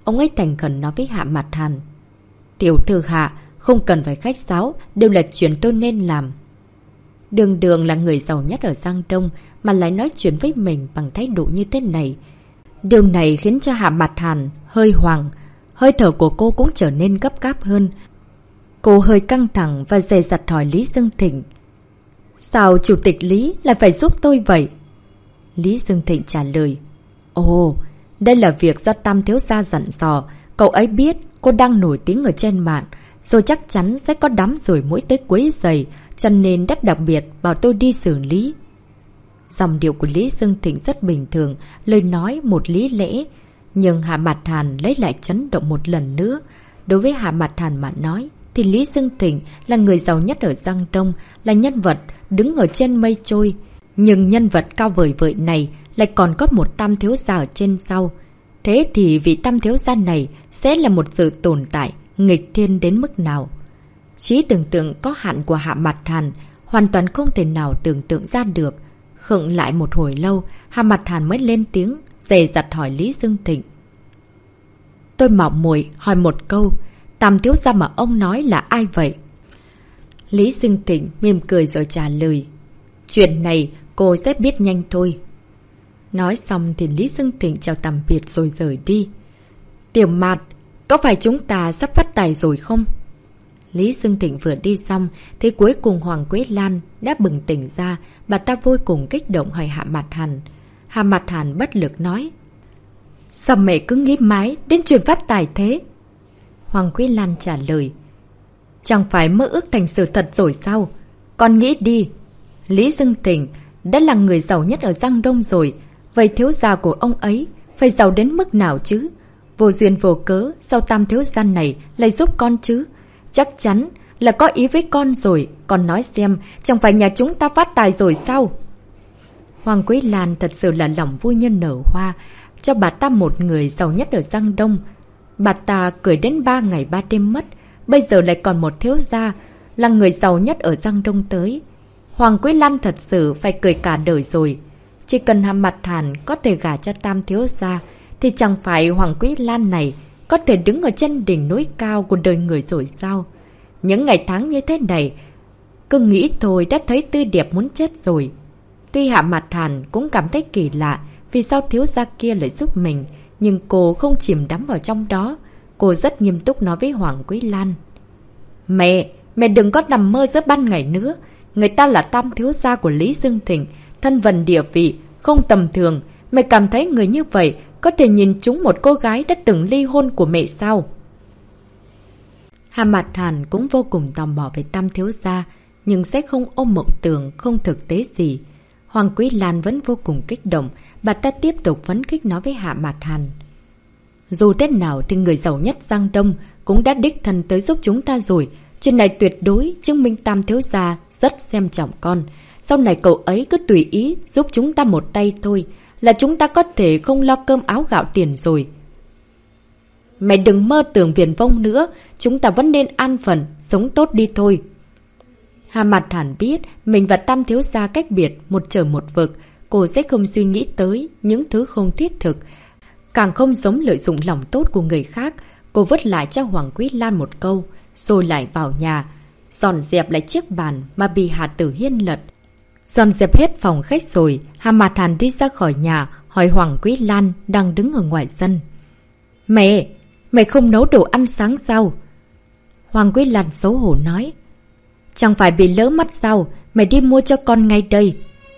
[SPEAKER 1] ông ấy thành khẩn nói với Hạ Mặt Hàn. Tiểu thư Hạ, không cần phải khách sáo, đều là chuyện tôi nên làm. Đường Đường là người giàu nhất ở Giang Đông mà lại nói chuyện với mình bằng thái độ như thế này. Điều này khiến cho Hạ Mặt Hàn hơi hoảng, hơi thở của cô cũng trở nên gấp gáp hơn. Cô hơi căng thẳng và dè dặt hỏi Lý Dương Thịnh. Sao chủ tịch Lý lại phải giúp tôi vậy? Lý Dương Thịnh trả lời. Ồ, đây là việc do Tam thiếu gia dặn dò. Cậu ấy biết cô đang nổi tiếng ở trên mạng, rồi chắc chắn sẽ có đám ruồi muỗi tới quấy rầy, cho nên rất đặc biệt bảo tôi đi xử lý. Dòng điệu của Lý Dương Thịnh rất bình thường, lời nói một lý lẽ. Nhưng Hạ Mặt Hàn lấy lại chấn động một lần nữa. Đối với Hạ Mặt Hàn mà nói, thì Lý Dương Thịnh là người giàu nhất ở Giang Đông, là nhân vật đứng ở trên mây trôi. Nhưng nhân vật cao vời vợi này lại còn có một tam thiếu gia ở trên sau. Thế thì vị tam thiếu gia này sẽ là một sự tồn tại nghịch thiên đến mức nào? Trí tưởng tượng có hạn của Hạ Mặt Hàn hoàn toàn không thể nào tưởng tượng ra được. Khựng lại một hồi lâu, Hạ Mặt Hàn mới lên tiếng, dè dặt hỏi Lý Dương Thịnh. Tôi mạo muội hỏi một câu, tam thiếu gia mà ông nói là ai vậy? Lý Dương Thịnh mỉm cười rồi trả lời. Chuyện này cô sẽ biết nhanh thôi. Nói xong thì Lý Dương Thịnh chào tạm biệt rồi rời đi. Tiểu Mạt, có phải chúng ta sắp phát tài rồi không? Lý Dương Thịnh vừa đi xong thì cuối cùng Hoàng Quế Lan đã bừng tỉnh ra. Bà ta vô cùng kích động hỏi Hạ Mặt Hàn. Hạ Mặt Hàn bất lực nói. Sao mẹ cứ nghĩ mãi đến chuyện phát tài thế? Hoàng Quế Lan trả lời. Chẳng phải mơ ước thành sự thật rồi sao? Con nghĩ đi. Lý Dương Thịnh đã là người giàu nhất ở Giang Đông rồi. Vậy thiếu gia của ông ấy phải giàu đến mức nào chứ? Vô duyên vô cớ sao tam thiếu gia này lại giúp con chứ? Chắc chắn là có ý với con rồi. Con nói xem, chẳng phải nhà chúng ta phát tài rồi sao? Hoàng Quế Lan thật sự là lòng vui như nở hoa. Cho bà ta một người giàu nhất ở Giang Đông. Bà ta cười đến ba ngày ba đêm mất. Bây giờ lại còn một thiếu gia là người giàu nhất ở Giang Đông tới. Hoàng Quế Lan thật sự phải cười cả đời rồi. Chỉ cần Hạ Mặt Hàn có thể gả cho tam thiếu gia thì chẳng phải Hoàng Quế Lan này có thể đứng ở trên đỉnh núi cao của đời người rồi sao? Những ngày tháng như thế này, cứ nghĩ thôi đã thấy tươi đẹp muốn chết rồi. Tuy Hạ Mặt Hàn cũng cảm thấy kỳ lạ vì sao thiếu gia kia lại giúp mình, nhưng cô không chìm đắm vào trong đó. Cô rất nghiêm túc nói với Hoàng Quế Lan. Mẹ, mẹ đừng có nằm mơ giữa ban ngày nữa. Người ta là tam thiếu gia của Lý Dương Thịnh, thân phận địa vị, không tầm thường. Mẹ cảm thấy người như vậy có thể nhìn trúng một cô gái đã từng ly hôn của mẹ sao? Hạ Mặt Hàn cũng vô cùng tò mò về tam thiếu gia, nhưng sẽ không ôm mộng tưởng, không thực tế gì. Hoàng Quế Lan vẫn vô cùng kích động, bà ta tiếp tục phấn khích nói với Hạ Mặt Hàn. Dù thế nào thì người giàu nhất Giang Đông cũng đã đích thân tới giúp chúng ta rồi. Chuyện này tuyệt đối chứng minh tam thiếu gia rất xem trọng con. Sau này cậu ấy cứ tùy ý giúp chúng ta một tay thôi, là chúng ta có thể không lo cơm áo gạo tiền rồi. Mẹ đừng mơ tưởng viển vông nữa, chúng ta vẫn nên an phận, sống tốt đi thôi. Hạ Mặt Hàn biết mình và tam thiếu gia cách biệt một trời một vực, cô sẽ không suy nghĩ tới những thứ không thiết thực, càng không giống lợi dụng lòng tốt của người khác. Cô vứt lại cho Hoàng Quế Lan một câu, rồi lại vào nhà, dọn dẹp lại chiếc bàn mà bị Hạ Tử Hiên lật. Dọn dẹp hết phòng khách rồi, Hạ Mặt Hàn đi ra khỏi nhà, hỏi Hoàng Quế Lan đang đứng ở ngoài sân. Mẹ, mẹ không nấu đồ ăn sáng sao? Hoàng Quế Lan xấu hổ nói. Chẳng phải bị lỡ mắt sao, mẹ đi mua cho con ngay đây.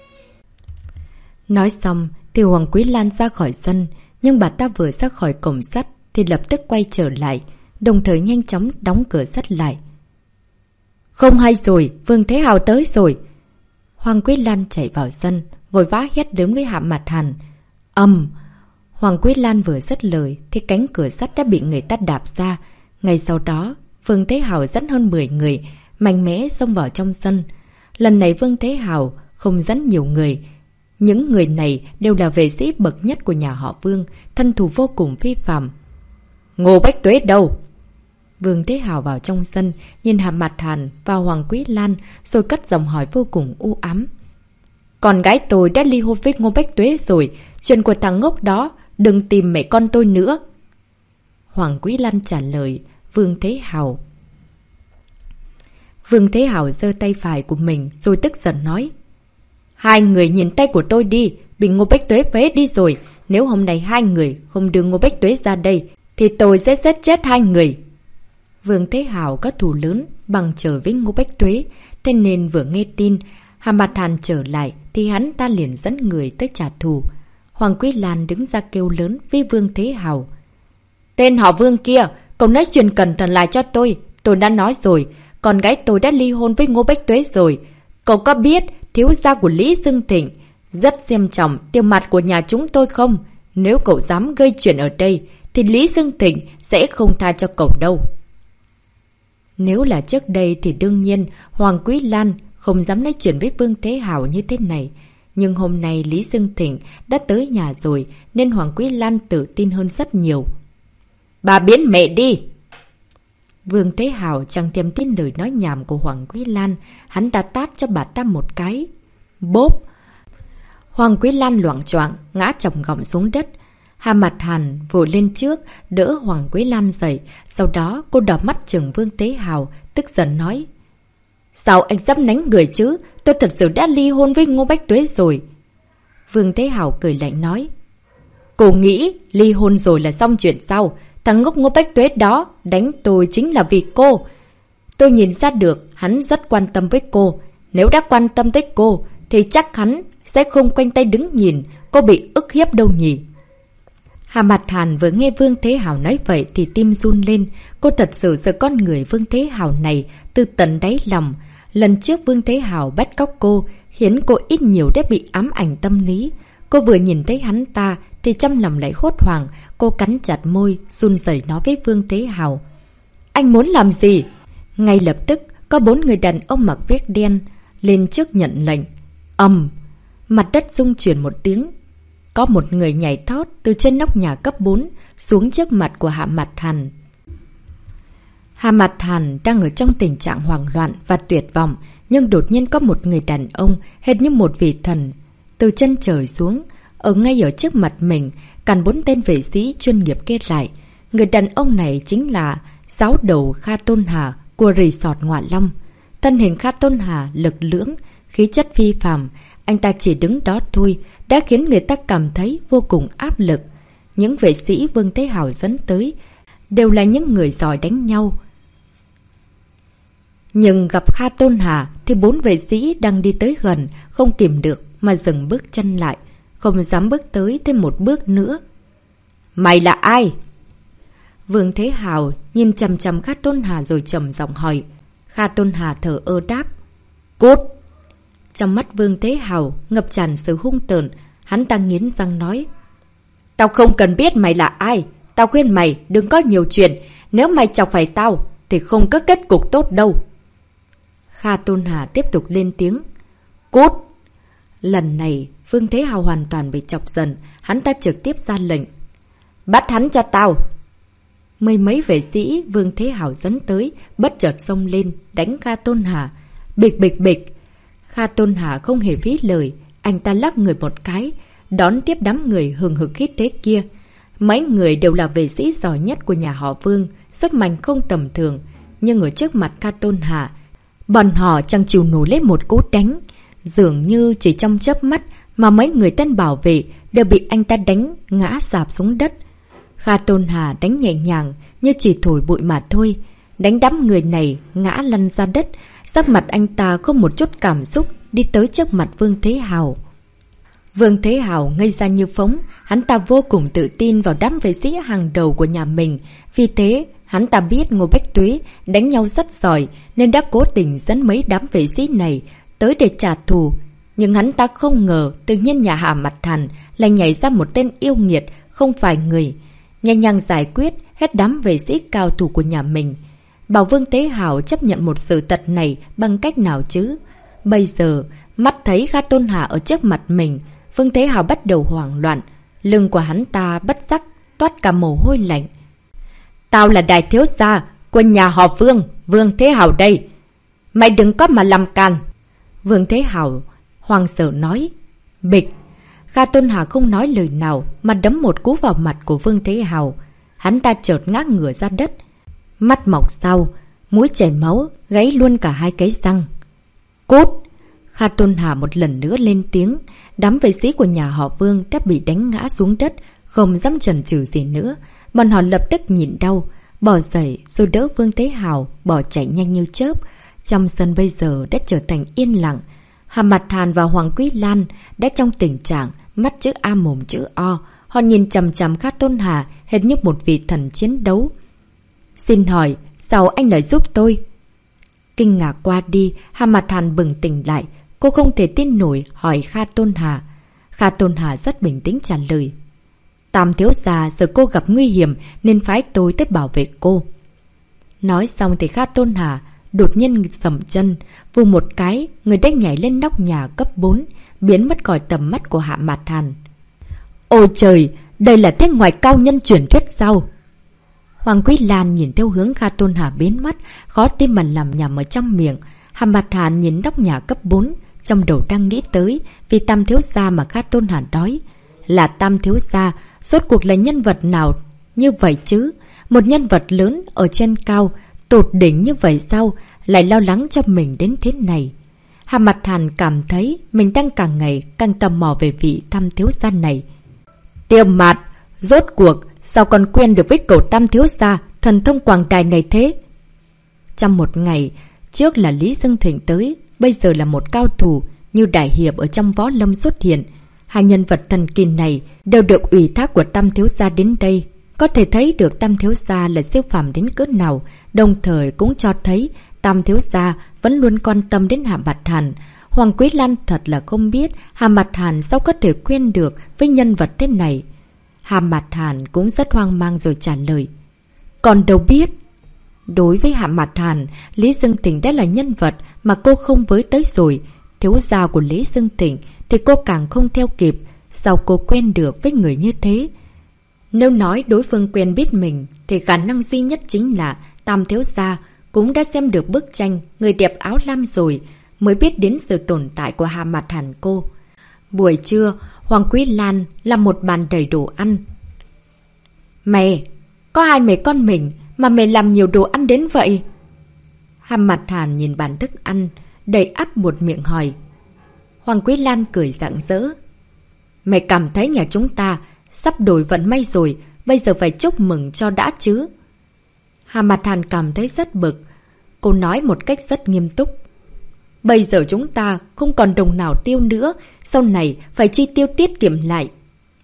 [SPEAKER 1] Nói xong thì Hoàng Quế Lan ra khỏi sân, nhưng bà ta vừa ra khỏi cổng sắt thì lập tức quay trở lại, đồng thời nhanh chóng đóng cửa sắt lại. Không hay rồi, Vương Thế Hào tới rồi. Hoàng Quế Lan chạy vào sân, vội vã hét lớn với Hạ Mặt Hàn. Ầm! Hoàng Quế Lan vừa dứt lời thì cánh cửa sắt đã bị người ta đạp ra. Ngay sau đó, Vương Thế Hào dẫn hơn mười người mạnh mẽ xông vào trong sân. Lần này Vương Thế Hào không dẫn nhiều người. Những người này đều là vệ sĩ bậc nhất của nhà họ Vương, thân thủ vô cùng phi phàm. Ngô Bách Tuế đâu? Vương Thế Hào vào trong sân, nhìn Hạ Mặt Hàn và Hoàng Quế Lan, rồi cất giọng hỏi vô cùng u ám. Con gái tôi đã ly hôn với Ngô Bách Tuế rồi, chuyện của thằng ngốc đó đừng tìm mẹ con tôi nữa. Hoàng Quý Lan trả lời Vương Thế Hào. Vương Thế Hào giơ tay phải của mình rồi tức giận nói. Hai người nhìn tay của tôi đi, bị Ngô Bách Tuế phế đi rồi. Nếu hôm nay hai người không đưa Ngô Bách Tuế ra đây, thì tôi sẽ giết chết hai người. Vương Thế Hào có thù lớn bằng trở với Ngô Bách Tuế, thế nên vừa nghe tin Hà Mạt Hàn trở lại thì hắn ta liền dẫn người tới trả thù. Hoàng Quý Lan đứng ra kêu lớn với Vương Thế Hào. Tên họ Vương kia, cậu nói chuyện cẩn thận lại cho tôi. Tôi đã nói rồi, con gái tôi đã ly hôn với Ngô Bách Tuế rồi. Cậu có biết thiếu gia của Lý Dương Thịnh rất xem trọng tiêu mặt của nhà chúng tôi không? Nếu cậu dám gây chuyện ở đây thì Lý Dương Thịnh sẽ không tha cho cậu đâu. Nếu là trước đây thì đương nhiên Hoàng Quý Lan không dám nói chuyện với Vương Thế Hào như thế này. Nhưng hôm nay Lý Dương Thịnh đã tới nhà rồi nên Hoàng Quý Lan tự tin hơn rất nhiều. Bà biến mẹ đi! Vương Thế Hào chẳng thèm tin lời nói nhảm của Hoàng Quý Lan. Hắn ta tát cho bà ta một cái. Bốp! Hoàng Quý Lan loạng choạng ngã chồng gọng xuống đất. Hà Mạt Hàn vội lên trước đỡ Hoàng Quý Lan dậy. Sau đó cô đỏ mắt trừng Vương Thế Hào, tức giận nói. Sao anh dám đánh người chứ? Tôi thật sự đã ly hôn với Ngô Bách Tuế rồi. Vương Thế Hào cười lạnh nói. Cô nghĩ ly hôn rồi là xong chuyện sao? Thằng ngốc Ngô Bách Tuế đó đánh tôi chính là vì cô. Tôi nhìn ra được hắn rất quan tâm với cô. Nếu đã quan tâm tới cô thì chắc hắn sẽ không quanh tay đứng nhìn cô bị ức hiếp đâu nhỉ. Hà Mạt Hàn vừa nghe Vương Thế Hào nói vậy thì tim run lên. Cô thật sự sợ con người Vương Thế Hào này từ tận đáy lòng. Lần trước Vương Thế Hào bắt cóc cô khiến cô ít nhiều đã bị ám ảnh tâm lý. Cô vừa nhìn thấy hắn ta thì trong lòng lại hốt hoảng. Cô cắn chặt môi, run rẩy nói với Vương Thế Hào. Anh muốn làm gì? Ngay lập tức có bốn người đàn ông mặc vest đen lên trước nhận lệnh. Ầm! Mặt đất rung chuyển một tiếng. Có một người nhảy thót từ trên nóc nhà cấp bốn xuống trước mặt của Hà Mạt Hàn. Hà Mạt Hàn đang ở trong tình trạng hoảng loạn và tuyệt vọng, nhưng đột nhiên có một người đàn ông hệt như một vị thần từ chân trời xuống, ở ngay ở trước mặt mình, càn bốn tên vệ sĩ chuyên nghiệp kia lại. Người đàn ông này chính là giáo đầu Kha Tôn Hà của resort Ngọa Long. Thân hình Kha Tôn Hà lực lưỡng, khí chất phi phàm, anh ta chỉ đứng đó thôi đã khiến người ta cảm thấy vô cùng áp lực. Những vệ sĩ Vương Thế Hào dẫn tới đều là những người giỏi đánh nhau. Nhưng gặp Kha Tôn Hà thì bốn vệ sĩ đang đi tới gần không kìm được mà dừng bước chân lại, không dám bước tới thêm một bước nữa. Mày là ai? Vương Thế Hào nhìn chằm chằm Kha Tôn Hà rồi trầm giọng hỏi. Kha Tôn Hà thở ơ đáp. Cút! Trong mắt Vương Thế Hào ngập tràn sự hung tợn, hắn ta nghiến răng nói. Tao không cần biết mày là ai. Tao khuyên mày đừng có nhiều chuyện. Nếu mày chọc phải tao thì không có kết cục tốt đâu. Kha Tôn Hà tiếp tục lên tiếng. Cút! Lần này Vương Thế Hào hoàn toàn bị chọc giận. Hắn ta trực tiếp ra lệnh. Bắt hắn cho tao! Mười mấy vệ sĩ Vương Thế Hào dẫn tới bất chợt xông lên đánh Kha Tôn Hà. Bịch bịch bịch! Kha Tôn Hà không hề phí lời. Anh ta lắc người một cái, đón tiếp đám người hừng hực khí thế kia. Mấy người đều là vệ sĩ giỏi nhất của nhà họ Vương, sức mạnh không tầm thường. Nhưng ở trước mặt Kha Tôn Hà, bọn họ chẳng chịu nổi lấy một cú đánh. Dường như chỉ trong chớp mắt mà mấy người tên bảo vệ đều bị anh ta đánh ngã sạp xuống đất. Kha Tôn Hà đánh nhẹ nhàng như chỉ thổi bụi mà thôi, đánh đám người này ngã lăn ra đất. Sắc mặt anh ta không một chút cảm xúc đi tới trước mặt Vương Thế Hào. Vương Thế Hào ngây ra như phóng. Hắn ta vô cùng tự tin vào đám vệ sĩ hàng đầu của nhà mình. Vì thế hắn ta biết Ngô Bách Tuế đánh nhau rất giỏi nên đã cố tình dẫn mấy đám vệ sĩ này tới để trả thù. Nhưng hắn ta không ngờ tự nhiên nhà Hà Mạt Hàn lại nhảy ra một tên yêu nghiệt không phải người, nhanh nhàng giải quyết hết đám vệ sĩ cao thủ của nhà mình. Bảo Vương Thế Hào chấp nhận một sự tật này bằng cách nào chứ? Bây giờ mắt thấy Kha Tôn Hà ở trước mặt mình, Vương Thế Hào bắt đầu hoảng loạn. Lưng của hắn ta bất giác toát cả mồ hôi lạnh. Tao là đại thiếu gia của nhà họ Vương, Vương Thế Hào đây. Mày đừng có mà làm càn. Vương Thế Hào hoang sợ nói. Bịch! Kha Tôn Hà không nói lời nào mà đấm một cú vào mặt của Vương Thế Hào. hắn ta chợt ngã ngửa ra đất. Mắt mọc sau, mũi chảy máu, gãy luôn cả hai cái răng. Cút! Kha Tôn Hà một lần nữa lên tiếng. Đám vệ sĩ của nhà họ Vương đã bị đánh ngã xuống đất, không dám chần chừ gì nữa. Bọn họ lập tức nhịn đau, bỏ dậy rồi đỡ Vương Thế Hào bỏ chạy nhanh như chớp. Trong sân bây giờ đã trở thành yên lặng. Hà Mặt Hàn và Hoàng Quý Lan đã trong tình trạng mắt chữ A mồm chữ O. Họ nhìn chằm chằm Kha Tôn Hà hệt như một vị thần chiến đấu. Xin hỏi, sao anh lại giúp tôi? Kinh ngạc qua đi, Hà Mặt Hàn bừng tỉnh lại. Cô không thể tin nổi hỏi Kha Tôn Hà. Kha Tôn Hà rất bình tĩnh trả lời. Tam thiếu gia giờ cô gặp nguy hiểm nên phái tôi tới bảo vệ cô. Nói xong thì Kha Tôn Hà đột nhiên sầm chân, vù một cái, người đã nhảy lên nóc nhà cấp bốn, biến mất khỏi tầm mắt của Hạ Mạt Hàn. Ôi trời, đây là thế ngoại cao nhân truyền thuyết sao? Hoàng Quý Lan nhìn theo hướng Kha Tôn Hà biến mất, khó tin mà làm nhảm ở trong miệng. Hạ Mạt Hàn nhìn nóc nhà cấp bốn, trong đầu đang nghĩ tới vì Tam thiếu gia mà Kha Tôn Hà đói. Là Tam thiếu gia, rốt cuộc là nhân vật nào như vậy chứ? Một nhân vật lớn ở trên cao, tột đỉnh như vậy sao, lại lo lắng cho mình đến thế này? Hạ Mạt Hàn cảm thấy mình đang càng ngày càng tò mò về vị Tam thiếu gia này. Tiêu Mạt, rốt cuộc sao còn quen được với cậu Tam thiếu gia thần thông quảng đại này thế? Trong một ngày, trước là Lý Dương Thịnh tới, bây giờ là một cao thủ như đại hiệp ở trong võ lâm xuất hiện. Hai nhân vật thần kỳ này đều được ủy thác của Tam thiếu gia đến đây. Có thể thấy được Tam thiếu gia là siêu phàm đến cỡ nào, đồng thời cũng cho thấy Tam thiếu gia vẫn luôn quan tâm đến Hạ Mạt Hàn. Hoàng Quý Lan thật là không biết Hạ Mạt Hàn sao có thể quen được với nhân vật thế này. Hạ Mạt Hàn cũng rất hoang mang rồi trả lời. Còn đâu biết. Đối với Hạ Mạt Hàn, Lý Dương Thịnh đã là nhân vật mà cô không với tới rồi. Thiếu gia của Lý Dương Thịnh thì cô càng không theo kịp. Sao cô quen được với người như thế? Nếu nói đối phương quen biết mình thì khả năng duy nhất chính là Tam thiếu gia cũng đã xem được bức tranh người đẹp áo lam rồi, mới biết đến sự tồn tại của Hạ Mạt Hàn cô. Buổi trưa, Hoàng Quý Lan làm một bàn đầy đồ ăn. Mẹ, có hai mẹ con mình mà mẹ làm nhiều đồ ăn đến vậy? Hạ Mạt Hàn nhìn bàn thức ăn, đầy ắp một miệng hỏi. Hoàng Quý Lan cười rạng rỡ. Mẹ cảm thấy nhà chúng ta sắp đổi vận may rồi, bây giờ phải chúc mừng cho đã chứ. Hạ Mạt Hàn cảm thấy rất bực. Cô nói một cách rất nghiêm túc. Bây giờ chúng ta không còn đồng nào tiêu nữa, sau này phải chi tiêu tiết kiệm lại.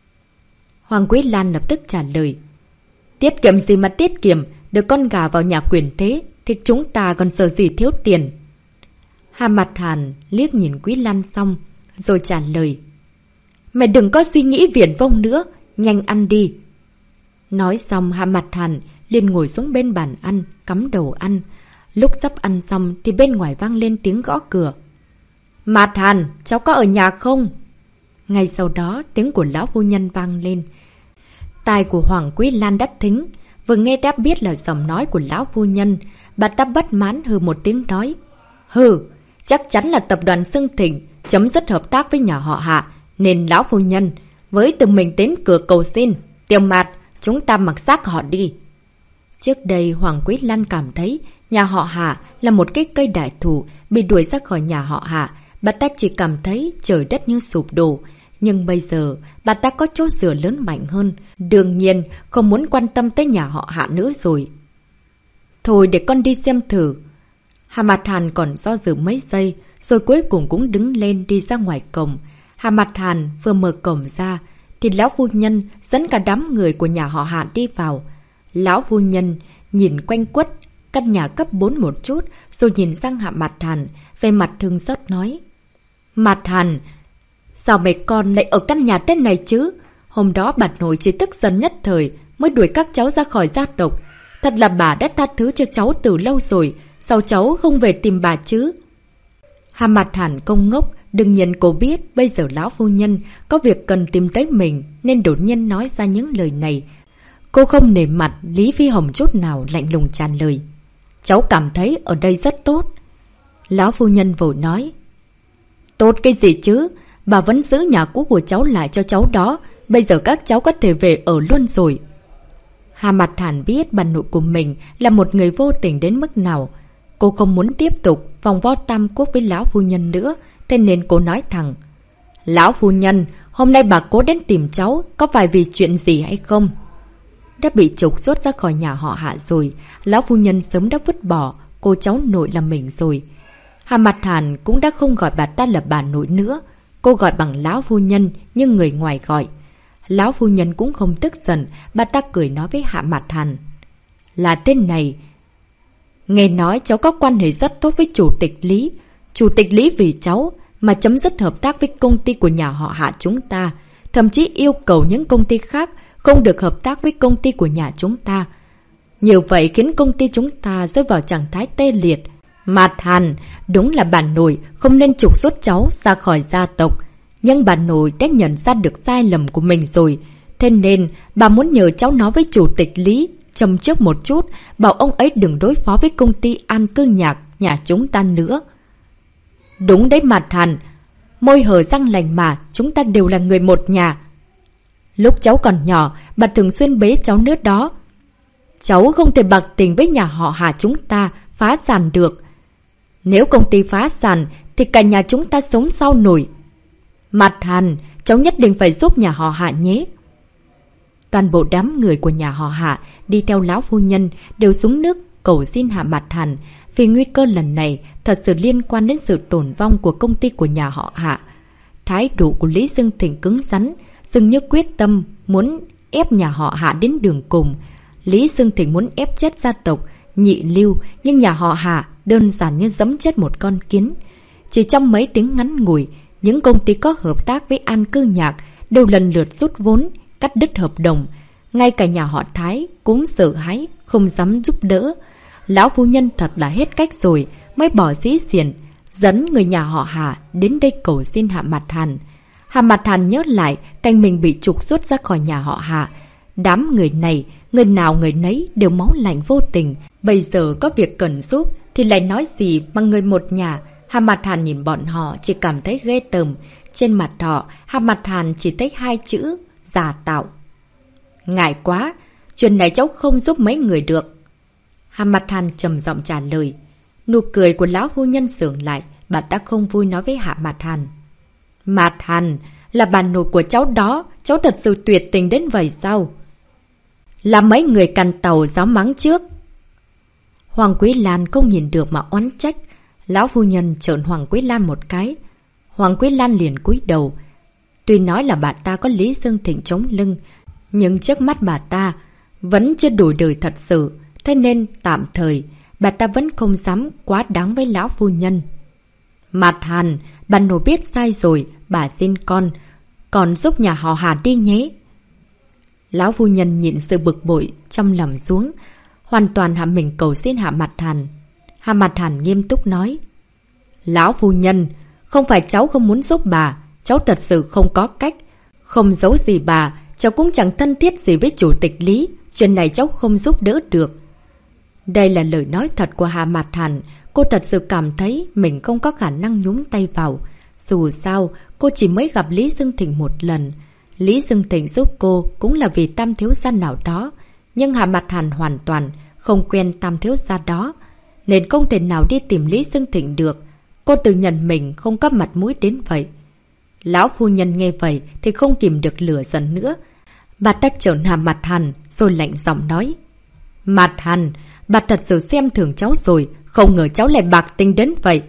[SPEAKER 1] Hoàng Quý Lan lập tức trả lời. Tiết kiệm gì mà tiết kiệm, được con gà vào nhà quyền thế thì chúng ta còn sợ gì thiếu tiền. Hạ Mạt Hàn liếc nhìn Quý Lan xong rồi trả lời. Mẹ đừng có suy nghĩ viển vông nữa, nhanh ăn đi. Nói xong Hạ Mạt Hàn liền ngồi xuống bên bàn ăn, cắm đầu ăn. Lúc sắp ăn xong thì bên ngoài vang lên tiếng gõ cửa. Mạt Hàn, cháu có ở nhà không? Ngay sau đó tiếng của lão phu nhân vang lên. Tai của Hoàng Quý Lan đắt thính, vừa nghe đã biết là giọng nói của lão phu nhân. Bà ta bất mãn hừ một tiếng nói. Hừ, chắc chắn là tập đoàn Dương Thịnh chấm dứt hợp tác với nhà họ Hạ, nên lão phu nhân với tự mình đến cửa cầu xin. Tiêu Mạt, chúng ta mặc xác họ đi. Trước đây Hoàng Quý Lan cảm thấy nhà họ Hạ là một cái cây đại thụ, bị đuổi ra khỏi nhà họ Hạ. Bà ta chỉ cảm thấy trời đất như sụp đổ. Nhưng bây giờ bà ta có chỗ dựa lớn mạnh hơn, đương nhiên không muốn quan tâm tới nhà họ Hạ nữa rồi. Thôi để con đi xem thử. Hạ Mạt Hàn còn do dự mấy giây, rồi cuối cùng cũng đứng lên đi ra ngoài cổng. Hạ Mạt Hàn vừa mở cổng ra thì lão phu nhân dẫn cả đám người của nhà họ Hạ đi vào. Lão phu nhân nhìn quanh quất căn nhà cấp bốn một chút, rồi nhìn sang Hạ Mạt Hàn, về mặt thương xót nói. Mạt Hàn, sao mấy con lại ở căn nhà tên này chứ? Hôm đó bà nội chỉ tức giận nhất thời mới đuổi các cháu ra khỏi gia tộc. Thật là bà đã tha thứ cho cháu từ lâu rồi, sao cháu không về tìm bà chứ? Hạ Mạt Hàn công ngốc, đương nhiên cô biết bây giờ lão phu nhân có việc cần tìm tới mình nên đột nhiên nói ra những lời này. Cô không nể mặt Lý Phi Hồng chút nào, lạnh lùng tràn lời. Cháu cảm thấy ở đây rất tốt. Lão phu nhân vội nói. Tốt cái gì chứ? Bà vẫn giữ nhà cũ của cháu lại cho cháu đó. Bây giờ các cháu có thể về ở luôn rồi. Hà Mạt Hàn biết bà nội của mình là một người vô tình đến mức nào. Cô không muốn tiếp tục vòng vo tam quốc với lão phu nhân nữa, thế nên cô nói thẳng. Lão phu nhân, hôm nay bà cố đến tìm cháu, có phải vì chuyện gì hay không? Đã bị trục xuất ra khỏi nhà họ Hạ rồi, lão phu nhân sớm đã vứt bỏ cô cháu nội là mình rồi. Hà Mạt Hàn cũng đã không gọi bà ta là bà nội nữa, cô gọi bằng lão phu nhân nhưng người ngoài gọi. Lão phu nhân cũng không tức giận, bà ta cười nói với Hà Mạt Hàn. Là thế này, nghe nói cháu có quan hệ rất tốt với chủ tịch Lý. Chủ tịch Lý vì cháu mà chấm dứt hợp tác với công ty của nhà họ Hạ chúng ta, thậm chí yêu cầu những công ty khác không được hợp tác với công ty của nhà chúng ta. Như vậy khiến công ty chúng ta rơi vào trạng thái tê liệt. Mạt Hàn, đúng là bà nội không nên trục xuất cháu ra khỏi gia tộc. Nhưng bà nội đã nhận ra được sai lầm của mình rồi. Thế nên bà muốn nhờ cháu nói với chủ tịch Lý châm trước một chút, bảo ông ấy đừng đối phó với công ty an cư nhạc nhà chúng ta nữa. Đúng đấy Mạt Hàn, môi hở răng lành mà, chúng ta đều là người một nhà. Lúc cháu còn nhỏ, bà thường xuyên bế cháu nước đó. Cháu không thể bạc tình với nhà họ Hà chúng ta, phá sản được. Nếu công ty phá sản, thì cả nhà chúng ta sống sao nổi. Mạt Hàn, cháu nhất định phải giúp nhà họ Hạ nhé. Toàn bộ đám người của nhà họ Hạ đi theo lão phu nhân đều xuống nước cầu xin Hạ Mạt Hàn, vì nguy cơ lần này thật sự liên quan đến sự tổn vong của công ty của nhà họ Hạ. Thái độ của Lý Dương Thịnh cứng rắn, dường như quyết tâm muốn ép nhà họ Hạ đến đường cùng. Lý Dương Thịnh muốn ép chết gia tộc Nhị Lưu, nhưng nhà họ Hạ đơn giản như giẫm chết một con kiến. Chỉ trong mấy tiếng ngắn ngủi, những công ty có hợp tác với An Cư Nhạc đều lần lượt rút vốn, cắt đứt hợp đồng. Ngay cả nhà họ Thái cũng sợ hãi, không dám giúp đỡ. Lão phu nhân thật là hết cách rồi, mới bỏ dĩ xiển, dẫn người nhà họ Hạ đến đây cầu xin Hạ Mạt Hàn. Hạ Mạt Hàn nhớ lại cảnh mình bị trục xuất ra khỏi nhà họ Hạ. Đám người này, người nào người nấy đều máu lạnh vô tình. Bây giờ có việc cần giúp thì lại nói gì mà người một nhà. Hạ Mạt Hàn nhìn bọn họ chỉ cảm thấy ghê tởm. Trên mặt họ, Hạ Mạt Hàn chỉ thấy hai chữ giả tạo. Ngại quá, chuyện này cháu không giúp mấy người được. Hạ Mạt Hàn trầm giọng trả lời. Nụ cười của lão phu nhân sưởng lại, bà ta không vui nói với Hạ Mạt Hàn. Mạt Hàn, là bà nội của cháu đó, cháu thật sự tuyệt tình đến vậy sao? Là mấy người cằn tàu dám mắng trước. Hoàng Quý Lan không nhìn được mà oán trách. Lão phu nhân trợn Hoàng Quý Lan một cái. Hoàng Quý Lan liền cúi đầu. Tuy nói là bà ta có Lý Dương Thịnh chống lưng, nhưng trước mắt bà ta vẫn chưa đổi đời thật sự. Thế nên tạm thời bà ta vẫn không dám quá đáng với lão phu nhân. Mạt Hàn, bà nội biết sai rồi, bà xin con, còn giúp nhà họ Hà đi nhé. Lão phu nhân nhịn sự bực bội trong lòng xuống, hoàn toàn hạ mình cầu xin Hạ Mạt Hàn. Hạ Mạt Hàn nghiêm túc nói. Lão phu nhân, không phải cháu không muốn giúp bà, cháu thật sự không có cách. Không giấu gì bà, cháu cũng chẳng thân thiết gì với chủ tịch Lý, chuyện này cháu không giúp đỡ được. Đây là lời nói thật của Hạ Mạt Hàn. Cô thật sự cảm thấy mình không có khả năng nhúng tay vào. Dù sao, cô chỉ mới gặp Lý Dương Thịnh một lần. Lý Dương Thịnh giúp cô cũng là vì tam thiếu gia nào đó. Nhưng Hạ Mạt Hàn hoàn toàn không quen tam thiếu gia đó, nên không thể nào đi tìm Lý Dương Thịnh được. Cô tự nhận mình không có mặt mũi đến vậy. Lão phu nhân nghe vậy thì không kìm được lửa giận nữa. Bà ta trợn Hạ Mạt Hàn rồi lạnh giọng nói. Mạt Hàn, bà thật sự xem thường cháu rồi, không ngờ cháu lại bạc tình đến vậy.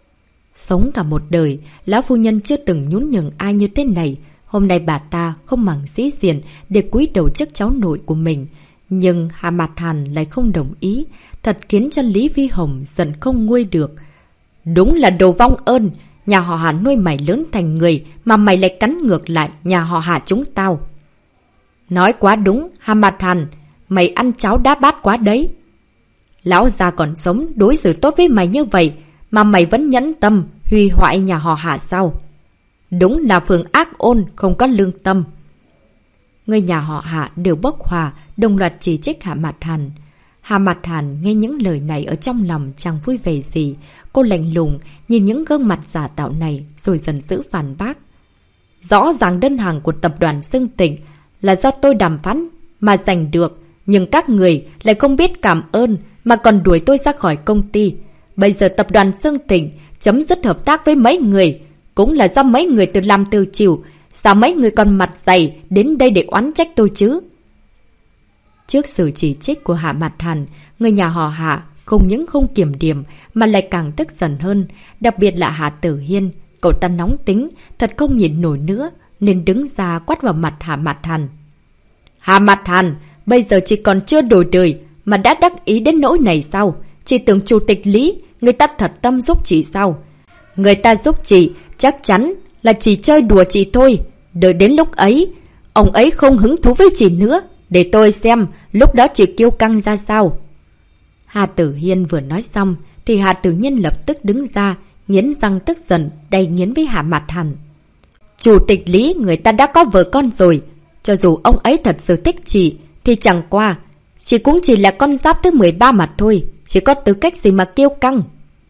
[SPEAKER 1] Sống cả một đời, lão phu nhân chưa từng nhún nhường ai như thế này. Hôm nay bà ta không màng sĩ diện để cúi đầu trước cháu nội của mình. Nhưng Hạ Mạt Hàn lại không đồng ý, thật khiến cho Lý Vi Hồng giận không nguôi được. Đúng là đồ vong ơn, nhà họ Hà nuôi mày lớn thành người mà mày lại cắn ngược lại nhà họ Hà chúng tao. Nói quá đúng, Hạ Mạt Hàn, mày ăn cháo đá bát quá đấy. Lão già còn sống đối xử tốt với mày như vậy mà mày vẫn nhẫn tâm hủy hoại nhà họ Hạ sao? Đúng là phường ác ôn không có lương tâm. Người nhà họ Hạ đều bốc hòa, đồng loạt chỉ trích Hạ Mạt Hàn. Hạ Mạt Hàn nghe những lời này ở trong lòng chẳng vui vẻ gì. Cô lạnh lùng nhìn những gương mặt giả tạo này rồi dần dữ phản bác. Rõ ràng đơn hàng của tập đoàn Dương Thịnh là do tôi đàm phán mà giành được. Nhưng các người lại không biết cảm ơn mà còn đuổi tôi ra khỏi công ty. Bây giờ tập đoàn Sương Thịnh chấm dứt hợp tác với mấy người. Cũng là do mấy người tự làm từ chịu. Sao mấy người còn mặt dày đến đây để oán trách tôi chứ? Trước sự chỉ trích của Hạ Mạt Hàn, người nhà họ Hạ không những không kiểm điểm mà lại càng tức giận hơn. Đặc biệt là Hạ Tử Hiên. Cậu ta nóng tính, thật không nhịn nổi nữa, nên đứng ra quát vào mặt Hạ Mạt Hàn. Hạ Mạt Hàn, bây giờ chỉ còn chưa đổi đời mà đã đắc ý đến nỗi này sao? Chị tưởng chủ tịch Lý, người ta thật tâm giúp chị sao? Người ta giúp chị, chắc chắn là chỉ chơi đùa chị thôi. Đợi đến lúc ấy, ông ấy không hứng thú với chị nữa. Để tôi xem, lúc đó chị kiêu căng ra sao? Hạ Tử Hiên vừa nói xong, thì Hạ Tử Nhân lập tức đứng ra, nghiến răng tức giận, đầy nghiến với Hạ Mạt Hàn. Chủ tịch Lý người ta đã có vợ con rồi. Cho dù ông ấy thật sự thích chị, thì chẳng qua, chị cũng chỉ là con giáp thứ mười ba mà thôi. Chỉ có tư cách gì mà kiêu căng.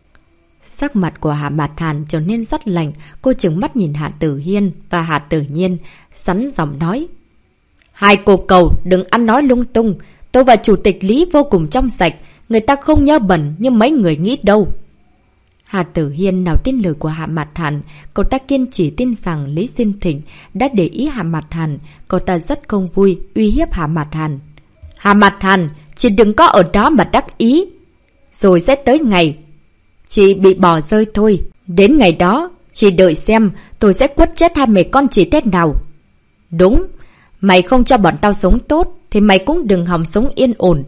[SPEAKER 1] Sắc mặt của Hạ Mạt Hàn trở nên rất lạnh. Cô trừng mắt nhìn Hạ Tử Hiên và Hạ Tử Nhiên, sắn giọng nói. Hai cô cầu đừng ăn nói lung tung. Tôi và chủ tịch Lý vô cùng trong sạch. Người ta không nhớ bẩn như mấy người nghĩ đâu. Hạ Tử Hiên nào tin lời của Hạ Mạt Hàn. Cậu ta kiên trì tin rằng Lý Xin Thịnh đã để ý Hạ Mạt Hàn. Cậu ta rất không vui uy hiếp Hạ Mạt Hàn. Hạ Mạt Hàn, chị đừng có ở đó mà đắc ý. Rồi sẽ tới ngày chị bị bỏ rơi thôi. Đến ngày đó, chị đợi xem tôi sẽ quất chết hai mẹ con chị thế nào. Đúng, mày không cho bọn tao sống tốt thì mày cũng đừng hòng sống yên ổn.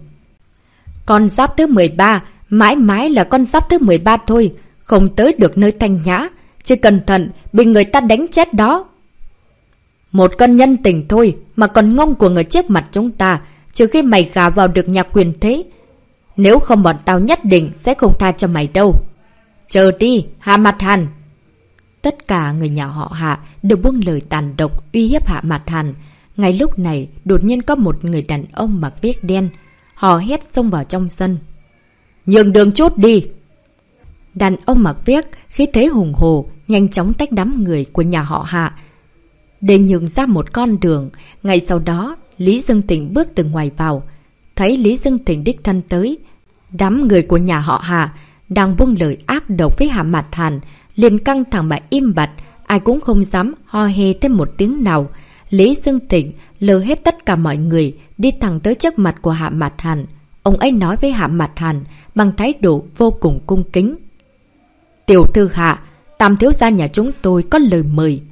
[SPEAKER 1] Con giáp thứ mười ba, mãi mãi là con giáp thứ mười ba thôi. Không tới được nơi thanh nhã. Chỉ cẩn thận bị người ta đánh chết đó. Một con nhân tình thôi mà còn ngông của người trước mặt chúng ta. Trừ khi mày gả vào được nhà quyền thế. Nếu không bọn tao nhất định sẽ không tha cho mày đâu. Chờ đi, Hạ Mạt Hàn. Tất cả người nhà họ Hạ đều buông lời tàn độc uy hiếp Hạ Mạt Hàn. Ngay lúc này, đột nhiên có một người đàn ông mặc viết đen. Họ hét xông vào trong sân. Nhường đường chút đi. Đàn ông mặc viết, khí thế hùng hồ, nhanh chóng tách đám người của nhà họ Hạ để nhường ra một con đường. Ngay sau đó, Lý Dương Tịnh bước từ ngoài vào. Thấy Lý Dương Tịnh đích thân tới, đám người của nhà họ Hạ đang buông lời ác độc với Hạ Mạt Hàn, liền căng thẳng mà im bặt, ai cũng không dám ho he thêm một tiếng nào. Lý Dương Tịnh lờ hết tất cả mọi người, đi thẳng tới trước mặt của Hạ Mạt Hàn. Ông ấy nói với Hạ Mạt Hàn bằng thái độ vô cùng cung kính. Tiểu thư Hạ, tam thiếu gia nhà chúng tôi có lời mời.